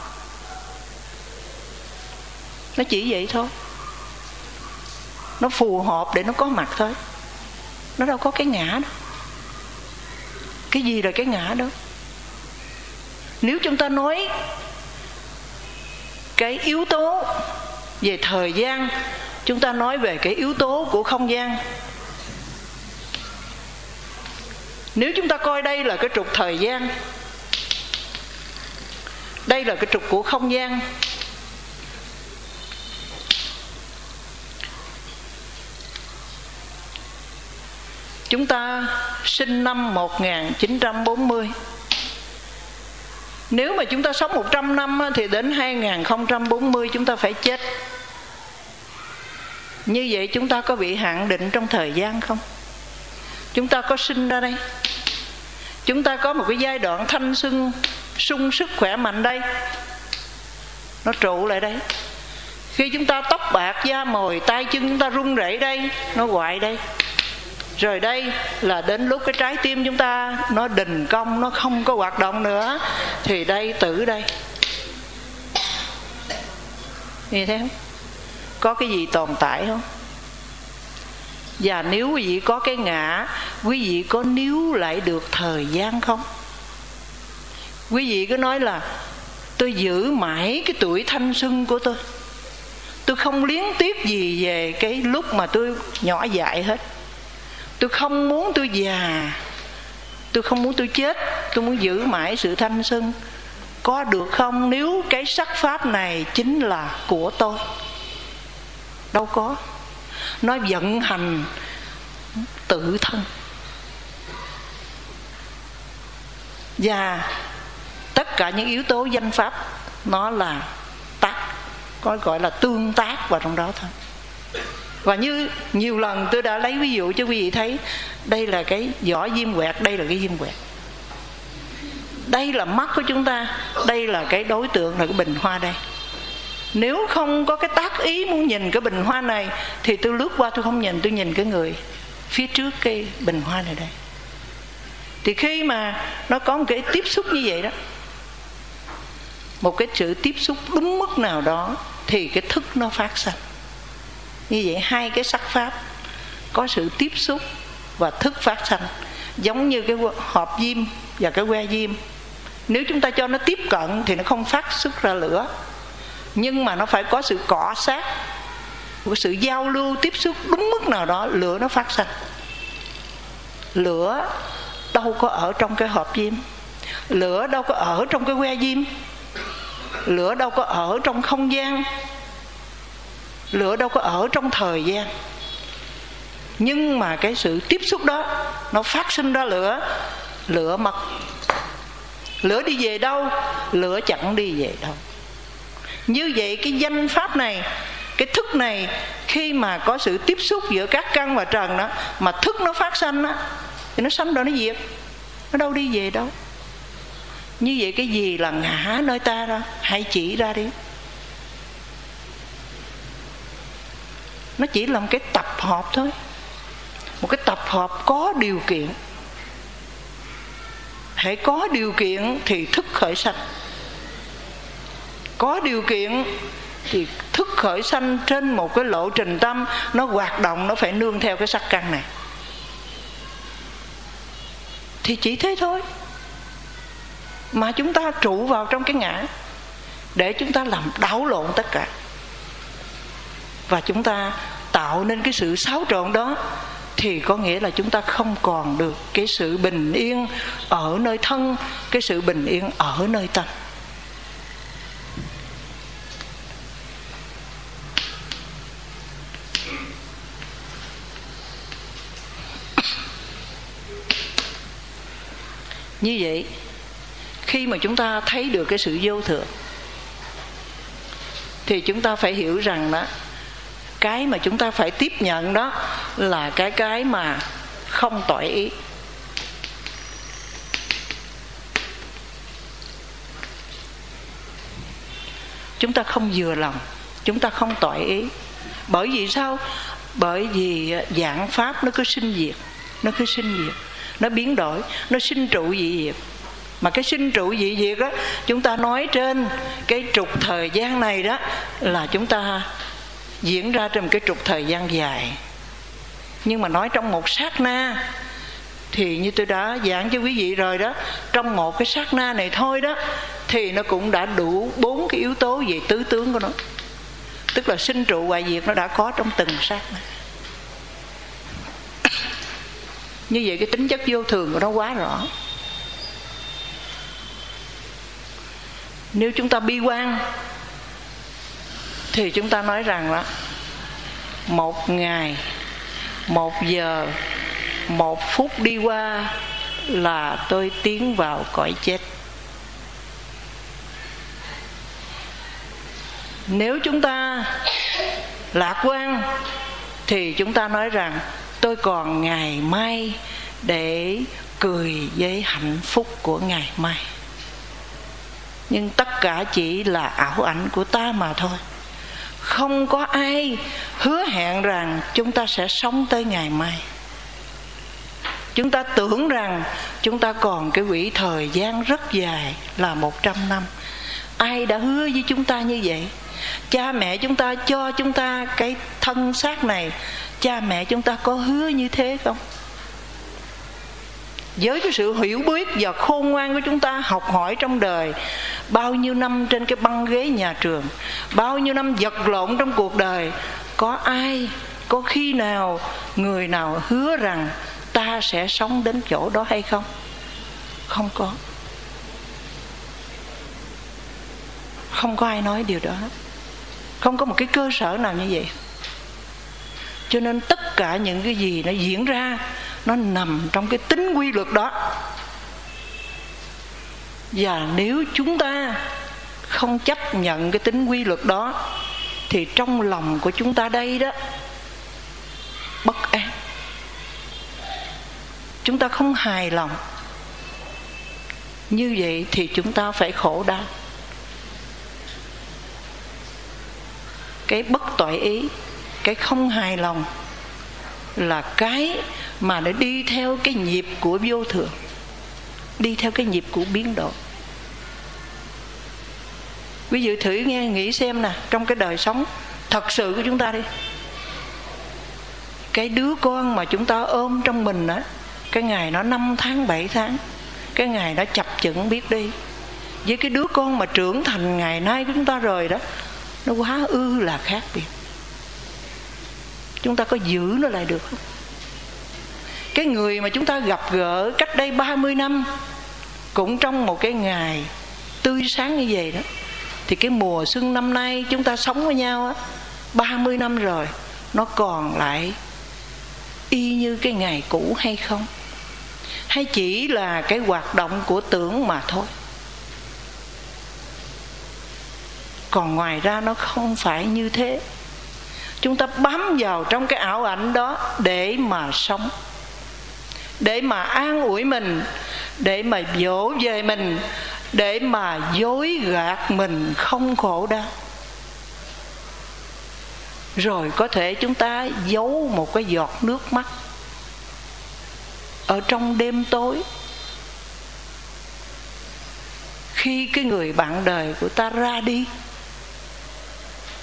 Nó chỉ vậy thôi. Nó phù hợp để nó có mặt thôi. Nó đâu có cái ngã đó. Cái gì là cái ngã đó? Nếu chúng ta nói cái yếu tố về thời gian, chúng ta nói về cái yếu tố của không gian. Nếu chúng ta coi đây là cái trục thời gian, đây là cái trục của không gian, chúng ta sinh năm 1940. Nếu mà chúng ta sống 100 năm thì đến 2040 chúng ta phải chết. Như vậy chúng ta có bị hạn định trong thời gian không? Chúng ta có sinh ra đây, chúng ta có một cái giai đoạn thanh xuân, sung sức khỏe mạnh đây, nó trụ lại đây. Khi chúng ta tóc bạc, da mồi, tay chân chúng ta run rẩy đây, nó hoại đây. Rồi đây là đến lúc cái trái tim chúng ta nó đình công, nó không có hoạt động nữa, thì đây tử đây. Nhìn thấy không? Có cái gì tồn tại không? Và nếu quý vị có cái ngã, quý vị có níu lại được thời gian không? Quý vị cứ nói là tôi giữ mãi cái tuổi thanh xuân của tôi không liếng tiếc gì về cái lúc mà tôi nhỏ dại hết. Tôi không muốn tôi già, tôi không muốn tôi chết, tôi muốn giữ mãi sự thanh xuân. Có được không nếu cái sắc pháp này chính là của tôi? Đâu có. Nó vận hành tự thân. Và tất cả những yếu tố danh pháp nó là tác, có gọi là tương tác vào trong đó thôi. Và như nhiều lần tôi đã lấy ví dụ cho quý vị thấy, đây là cái vỏ diêm quẹt, đây là cái diêm quẹt, đây là mắt của chúng ta, đây là cái đối tượng là cái bình hoa đây. Nếu không có cái tác ý muốn nhìn cái bình hoa này thì tôi lướt qua tôi không nhìn, tôi nhìn cái người phía trước cái bình hoa này đây. Thì khi mà nó có một cái tiếp xúc như vậy đó, một cái sự tiếp xúc đúng mức nào đó, thì cái thức nó phát sinh. Như vậy hai cái sắc pháp có sự tiếp xúc và thức phát sinh, giống như cái hộp diêm và cái que diêm. Nếu chúng ta cho nó tiếp cận thì nó không phát xuất ra lửa, nhưng mà nó phải có sự cọ sát, một sự giao lưu tiếp xúc đúng mức nào đó, lửa nó phát sinh. Lửa đâu có ở trong cái hộp diêm, lửa đâu có ở trong cái que diêm, lửa đâu có ở trong không gian, lửa đâu có ở trong thời gian. Nhưng mà cái sự tiếp xúc đó nó phát sinh ra lửa, lửa mất. Lửa đi về đâu? Lửa chẳng đi về đâu. Như vậy cái danh pháp này, cái thức này, khi mà có sự tiếp xúc giữa các căn và trần đó, mà thức nó phát sinh đó, thì nó sanh rồi nó diệt, nó đâu đi về đâu. Như vậy cái gì là ngã nơi ta đó? Hãy chỉ ra đi. Nó chỉ là một cái tập hợp thôi, một cái tập hợp có điều kiện. Hãy có điều kiện thì thức khởi sanh. Có điều kiện thì thức khởi sanh trên một cái lộ trình tâm, nó hoạt động, nó phải nương theo cái sắc căn này. Thì chỉ thế thôi mà chúng ta trụ vào trong cái ngã để chúng ta làm đảo lộn tất cả, và chúng ta tạo nên cái sự xáo trộn đó, thì có nghĩa là chúng ta không còn được cái sự bình yên ở nơi thân, cái sự bình yên ở nơi tâm. Như vậy, khi mà chúng ta thấy được cái sự vô thường thì chúng ta phải hiểu rằng đó, cái mà chúng ta phải tiếp nhận đó là cái mà không toại ý. Chúng ta không vừa lòng, chúng ta không toại ý. Bởi vì sao? Bởi vì dạng pháp nó cứ sinh diệt, nó cứ sinh diệt, nó biến đổi, nó sinh trụ dị diệt. Mà cái sinh trụ dị diệt đó, chúng ta nói trên cái trục thời gian này đó, là chúng ta diễn ra trong cái trục thời gian dài. Nhưng mà nói trong một sát na thì như tôi đã giảng cho quý vị rồi đó, trong một cái sát na này thôi đó thì nó cũng đã đủ 4 cái yếu tố về tứ tướng của nó. Tức là sinh trụ hoại diệt nó đã có trong từng sát na. Như vậy cái tính chất vô thường của nó quá rõ. Nếu chúng ta bi quan thì chúng ta nói rằng đó, 1 ngày, 1 giờ, 1 phút đi qua là tôi tiến vào cõi chết. Nếu chúng ta lạc quan thì chúng ta nói rằng tôi còn ngày mai để cười với hạnh phúc của ngày mai. Nhưng tất cả chỉ là ảo ảnh của ta mà thôi. Không có ai hứa hẹn rằng chúng ta sẽ sống tới ngày mai. Chúng ta tưởng rằng chúng ta còn cái quỹ thời gian rất dài là 100 năm. Ai đã hứa với chúng ta như vậy? Cha mẹ chúng ta cho chúng ta cái thân xác này, cha mẹ chúng ta có hứa như thế không? Với cái sự hiểu biết và khôn ngoan của chúng ta học hỏi trong đời, bao nhiêu năm trên cái băng ghế nhà trường, bao nhiêu năm vật lộn trong cuộc đời, có ai, có khi nào người nào hứa rằng ta sẽ sống đến chỗ đó hay không? Không có. Không có ai nói điều đó. Không có một cái cơ sở nào như vậy. Cho nên tất cả những cái gì nó diễn ra, nó nằm trong cái tính quy luật đó. Và nếu chúng ta không chấp nhận cái tính quy luật đó thì trong lòng của chúng ta đây đó bất an. Chúng ta không hài lòng. Như vậy thì chúng ta phải khổ đau. Cái bất toại ý, cái không hài lòng là cái mà nó đi theo cái nhịp của vô thường, đi theo cái nhịp của biến đổi. Ví dụ thử nghĩ xem nè, trong cái đời sống thật sự của chúng ta đi, cái đứa con mà chúng ta ôm trong mình á, cái ngày nó 5 tháng 7 tháng, cái ngày nó chập chững biết đi, với cái đứa con mà trưởng thành ngày nay của chúng ta rồi đó, nó quá ư là khác biệt. Chúng ta có giữ nó lại được không? Cái người mà chúng ta gặp gỡ cách đây 30 năm cũng trong một cái ngày tươi sáng như vậy đó, thì cái mùa xuân năm nay chúng ta sống với nhau á, 30 năm rồi, nó còn lại y như cái ngày cũ hay không? Hay chỉ là cái hoạt động của tưởng mà thôi? Còn ngoài ra nó không phải như thế. Chúng ta bám vào trong cái ảo ảnh đó để mà sống, để mà an ủi mình, để mà dỗ về mình, để mà dối gạt mình không khổ đau. Rồi có thể chúng ta giấu một cái giọt nước mắt ở trong đêm tối, khi cái người bạn đời của ta ra đi.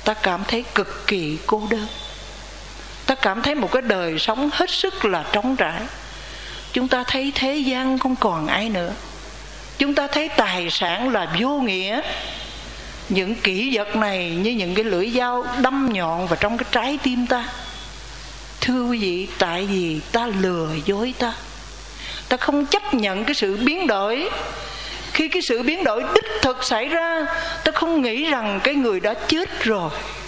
ta cảm thấy cực kỳ cô đơn. Ta cảm thấy một cái đời sống hết sức là trống trải. Chúng ta thấy thế gian không còn ai nữa. Chúng ta thấy tài sản là vô nghĩa. Những kỷ vật này như những cái lưỡi dao đâm nhọn vào trong cái trái tim ta. Thưa quý vị, tại vì ta lừa dối ta. Ta không chấp nhận cái sự biến đổi. Khi cái sự biến đổi đích thực xảy ra, ta không nghĩ rằng cái người đó chết rồi.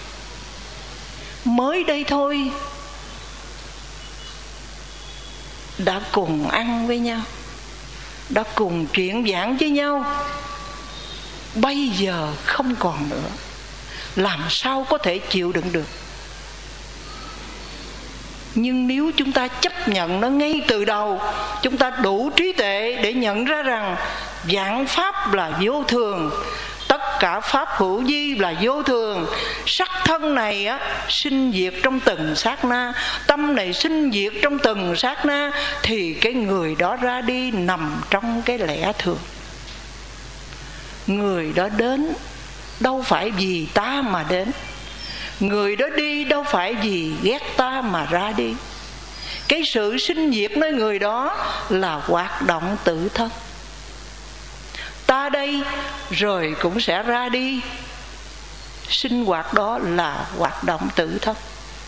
Mới đây thôi đã cùng ăn với nhau, đã cùng chuyện giảng với nhau, bây giờ không còn nữa. Làm sao có thể chịu đựng được? Nhưng nếu chúng ta chấp nhận nó ngay từ đầu, chúng ta đủ trí tuệ để nhận ra rằng vạn pháp là vô thường, tất cả pháp hữu vi là vô thường. Sắc thân này á, sinh diệt trong từng sát na, tâm này sinh diệt trong từng sát na, thì cái người đó ra đi nằm trong cái lẽ thường. Người đó đến đâu phải vì ta mà đến, người đó đi đâu phải vì ghét ta mà ra đi. Cái sự sinh diệt nơi người đó là hoạt động tự thân. Ta đây rồi cũng sẽ ra đi. Sinh hoạt đó là hoạt động tự thân.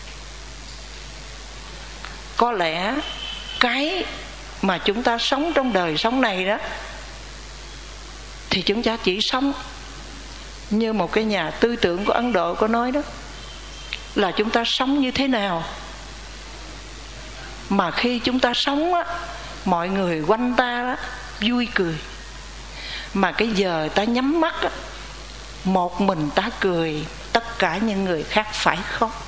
Có lẽ cái mà chúng ta sống trong đời sống này đó, thì chúng ta chỉ sống như một cái nhà tư tưởng của Ấn Độ có nói đó, là chúng ta sống như thế nào. Mà khi chúng ta sống á, mọi người quanh ta đó vui cười. Mà cái giờ ta nhắm mắt á, một mình ta cười, tất cả những người khác phải khóc.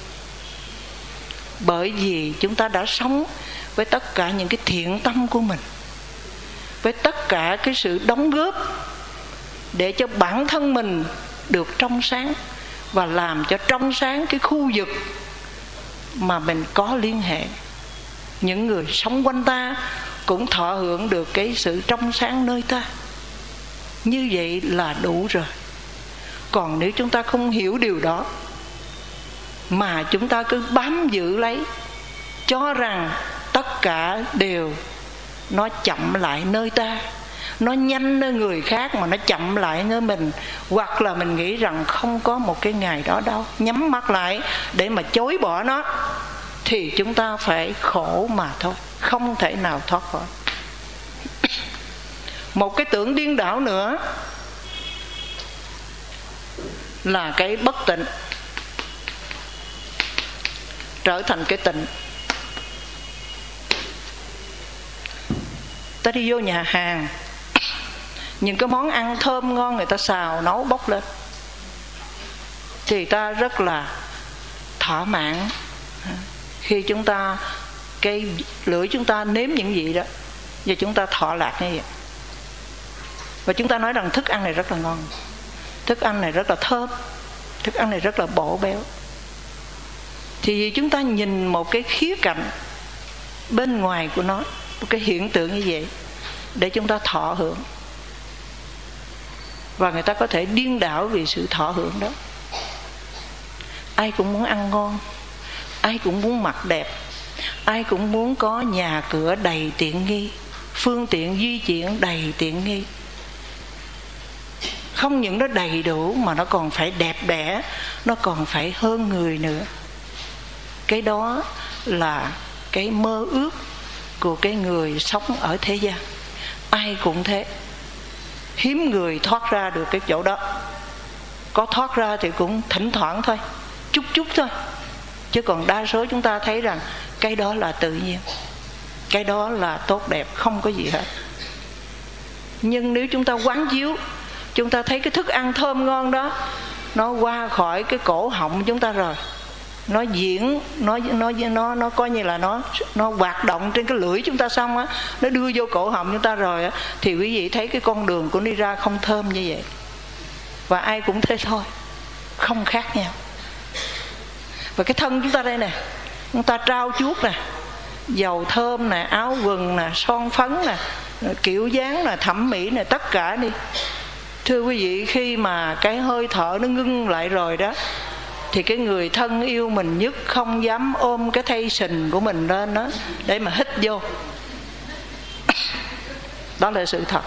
Bởi vì chúng ta đã sống với tất cả những cái thiện tâm của mình, với tất cả cái sự đóng góp để cho bản thân mình được trong sáng, và làm cho trong sáng cái khu vực mà mình có liên hệ. Những người sống quanh ta cũng thọ hưởng được cái sự trong sáng nơi ta. Như vậy là đủ rồi. Còn nếu chúng ta không hiểu điều đó, mà chúng ta cứ bám giữ lấy, cho rằng tất cả đều nó chậm lại nơi ta, nó nhanh nơi người khác mà nó chậm lại nơi mình, hoặc là mình nghĩ rằng không có một cái ngày đó đâu, nhắm mắt lại để mà chối bỏ nó, thì chúng ta phải khổ mà thôi, không thể nào thoát khỏi. Một cái tưởng điên đảo nữa là cái bất tịnh trở thành cái tịnh. Ta đi vô nhà hàng, những cái món ăn thơm ngon người ta xào nấu bốc lên, thì ta rất là thỏa mãn khi chúng ta, cái lưỡi chúng ta nếm những gì đó, và chúng ta thọ lạc như vậy. Và chúng ta nói rằng thức ăn này rất là ngon, thức ăn này rất là thơm, thức ăn này rất là bổ béo. Thì vì chúng ta nhìn một cái khía cạnh bên ngoài của nó, một cái hiện tượng như vậy, để chúng ta thọ hưởng. Và người ta có thể điên đảo vì sự thọ hưởng đó. Ai cũng muốn ăn ngon, ai cũng muốn mặc đẹp, ai cũng muốn có nhà cửa đầy tiện nghi, phương tiện di chuyển đầy tiện nghi. Không những nó đầy đủ mà nó còn phải đẹp đẽ, nó còn phải hơn người nữa. Cái đó là cái mơ ước của cái người sống ở thế gian. Ai cũng thế. Hiếm người thoát ra được cái chỗ đó. Có thoát ra thì cũng thỉnh thoảng thôi, chút chút thôi. Chứ còn đa số chúng ta thấy rằng cái đó là tự nhiên, cái đó là tốt đẹp, không có gì hết. Nhưng nếu chúng ta quán chiếu, chúng ta thấy cái thức ăn thơm ngon đó, nó qua khỏi cái cổ họng chúng ta rồi, nó diễn, nó coi như là nó hoạt động trên cái lưỡi chúng ta xong á, nó đưa vô cổ họng chúng ta rồi á, thì quý vị thấy cái con đường của nó đi ra không thơm như vậy. Và ai cũng thế thôi, không khác nhau. Và cái thân chúng ta đây nè, chúng ta trao chuốt nè, dầu thơm nè, áo quần nè, son phấn nè, kiểu dáng nè, thẩm mỹ nè, tất cả đi. Thưa quý vị, khi mà cái hơi thở nó ngưng lại rồi đó, thì cái người thân yêu mình nhất không dám ôm cái thây sình của mình lên đó để mà hít vô. Đó là sự thật.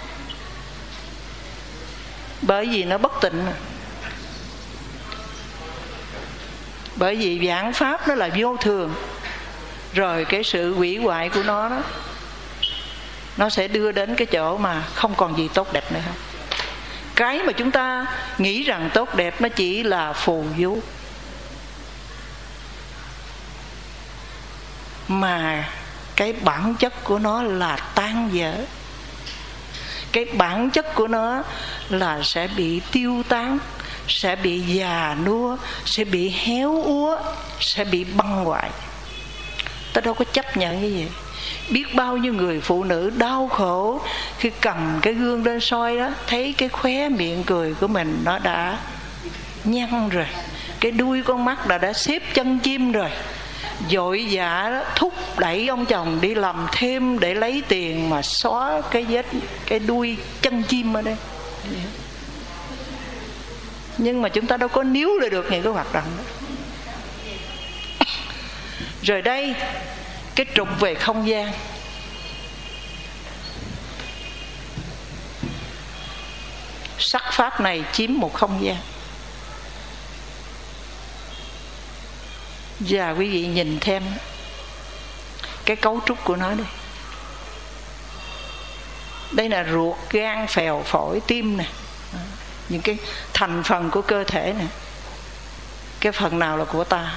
Bởi vì nó bất tịnh. Bởi vì vạn pháp nó là vô thường. Rồi cái sự hủy hoại của nó đó, nó sẽ đưa đến cái chỗ mà không còn gì tốt đẹp nữa hết. Cái mà chúng ta nghĩ rằng tốt đẹp nó chỉ là phù du, mà cái bản chất của nó là tan vỡ. Cái bản chất của nó là sẽ bị tiêu tán, sẽ bị già nua, sẽ bị héo úa, sẽ bị băng hoại. Ta đâu có chấp nhận cái gì. Biết bao nhiêu người phụ nữ đau khổ khi cầm cái gương lên soi đó, thấy cái khóe miệng cười của mình nó đã nhăn rồi, cái đuôi con mắt đã xếp chân chim rồi, vội vã đó thúc đẩy ông chồng đi làm thêm để lấy tiền mà xóa cái đuôi chân chim ở đây. Nhưng mà chúng ta đâu có níu lại được những cái hoạt động đó. Rồi đây, cái trục về không gian. Sắc pháp này chiếm một không gian. Và quý vị nhìn thêm cái cấu trúc của nó đi. Đây là ruột, gan, phèo, phổi, tim nè, những cái thành phần của cơ thể nè. Cái phần nào là của ta?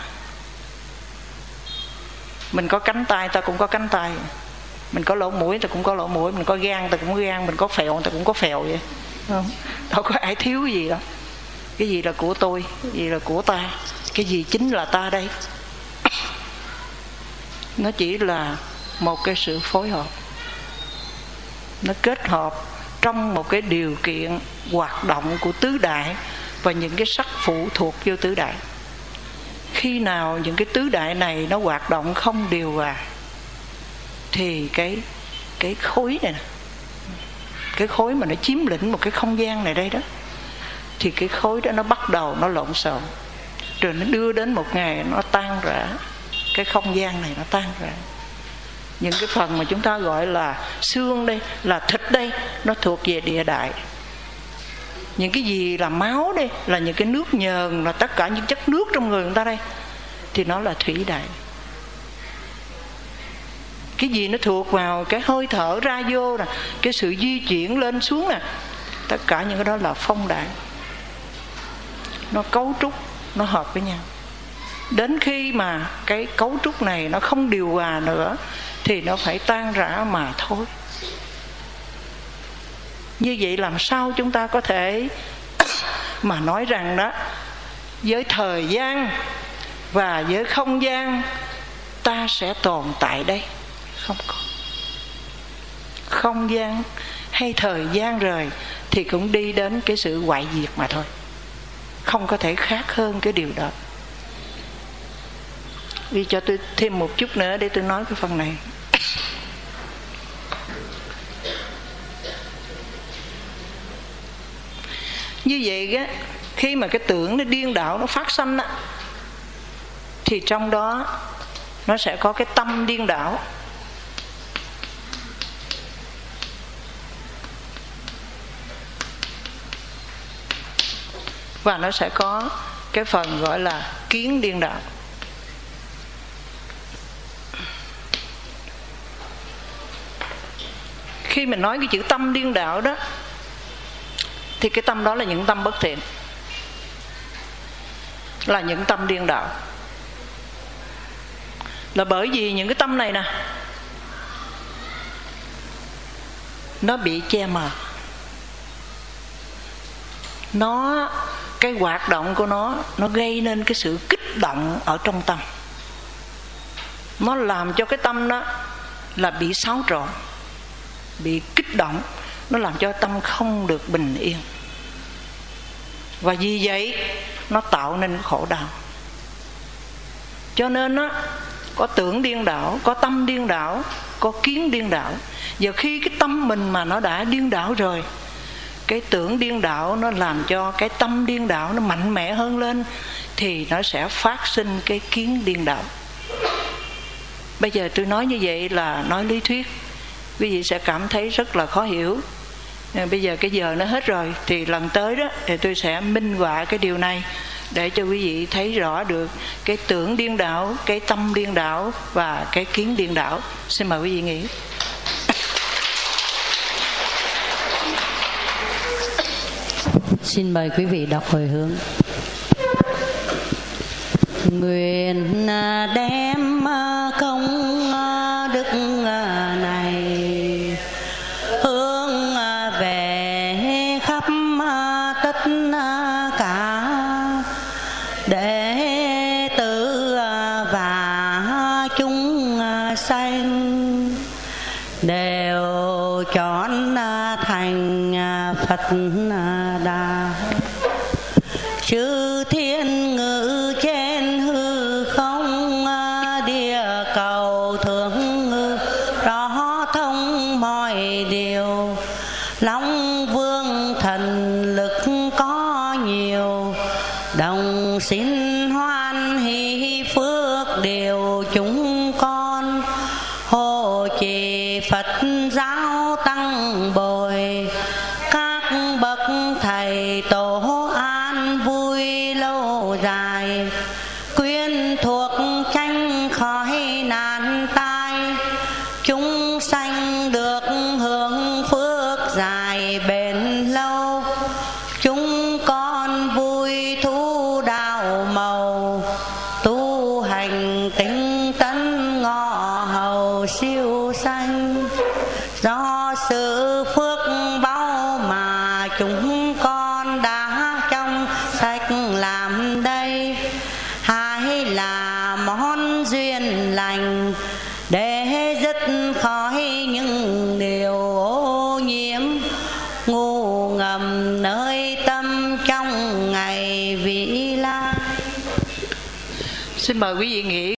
Mình có cánh tay ta cũng có cánh tay, mình có lỗ mũi ta cũng có lỗ mũi, mình có gan ta cũng có gan, mình có phèo ta cũng có phèo vậy, không? Đâu có ai thiếu cái gì đâu. Cái gì là của tôi, cái gì là của ta, cái gì chính là ta đây. Nó chỉ là một cái sự phối hợp, nó kết hợp trong một cái điều kiện hoạt động của tứ đại và những cái sắc phụ thuộc vô tứ đại. Khi nào những cái tứ đại này nó hoạt động không điều hòa thì cái khối này nè, cái khối mà nó chiếm lĩnh một cái không gian này đây đó, thì cái khối đó nó bắt đầu nó lộn xộn, rồi nó đưa đến một ngày nó tan rã. Cái không gian này nó tan rã. Những cái phần mà chúng ta gọi là xương đây, là thịt đây, nó thuộc về địa đại. Những cái gì là máu đây, là những cái nước nhờn, là tất cả những chất nước trong người ta đây, thì nó là thủy đại. Cái gì nó thuộc vào cái hơi thở ra vô nè, cái sự di chuyển lên xuống nè, tất cả những cái đó là phong đại. Nó cấu trúc, nó hợp với nhau. Đến khi mà cái cấu trúc này nó không điều hòa nữa thì nó phải tan rã mà thôi. Như vậy làm sao chúng ta có thể mà nói rằng đó, với thời gian và với không gian ta sẽ tồn tại đây? Không có. Không gian hay thời gian rồi thì cũng đi đến cái sự hoại diệt mà thôi. Không có thể khác hơn cái điều đó. Vì cho tôi thêm một chút nữa để tôi nói cái phần này. Như vậy á, khi mà cái tưởng nó điên đảo, nó phát sanh á, thì trong đó nó sẽ có cái tâm điên đảo. Và nó sẽ có cái phần gọi là kiến điên đảo. Khi mình nói cái chữ tâm điên đảo đó, thì cái tâm đó là những tâm bất thiện, là những tâm điên đảo. Là bởi vì những cái tâm này nè, nó bị che mờ. Nó, cái hoạt động của nó gây nên cái sự kích động ở trong tâm. Nó làm cho cái tâm đó là bị xáo trộn, bị kích động. Nó làm cho tâm không được bình yên. Và vì vậy nó tạo nên khổ đau. Cho nên á, có tưởng điên đảo, có tâm điên đảo, có kiến điên đảo. Giờ khi cái tâm mình mà nó đã điên đảo rồi, cái tưởng điên đảo nó làm cho cái tâm điên đảo nó mạnh mẽ hơn lên, thì nó sẽ phát sinh cái kiến điên đảo. Bây giờ tôi nói như vậy là nói lý thuyết, quý vị sẽ cảm thấy rất là khó hiểu. Bây giờ cái giờ nó hết rồi, thì lần tới đó thì tôi sẽ minh họa cái điều này để cho quý vị thấy rõ được cái tưởng điên đảo, cái tâm điên đảo và cái kiến điên đảo. Xin mời quý vị nghĩ. Xin mời quý vị đọc hồi hướng. Nguyện đem công đức này hướng về khắp tất cả đệ tử và chúng sanh đều chọn thành Phật Đà. Chư thiên ngự trên hư không, địa cầu thượng ngự rõ thông mọi điều. Long vương thần lực có nhiều, đồng xin hoan hỷ phước điều chúng con. Hộ trì Phật giáo tăng bồi, các bậc thầy tổ an vui lâu dài. Quyên thuộc tranh khỏi nạn tai, chúng sanh được hưởng phước dài bền lâu. Chúng con vui thu đạo màu, tu hành tinh tấn ngọ hầu siêu sanh. Do sự phước báu mà chúng con đã trong sách làm đây, hay là món duyên lành để dứt khỏi những điều ô nhiễm ngu ngầm nơi tâm trong ngày vị lai. Xin mời quý vị nghĩ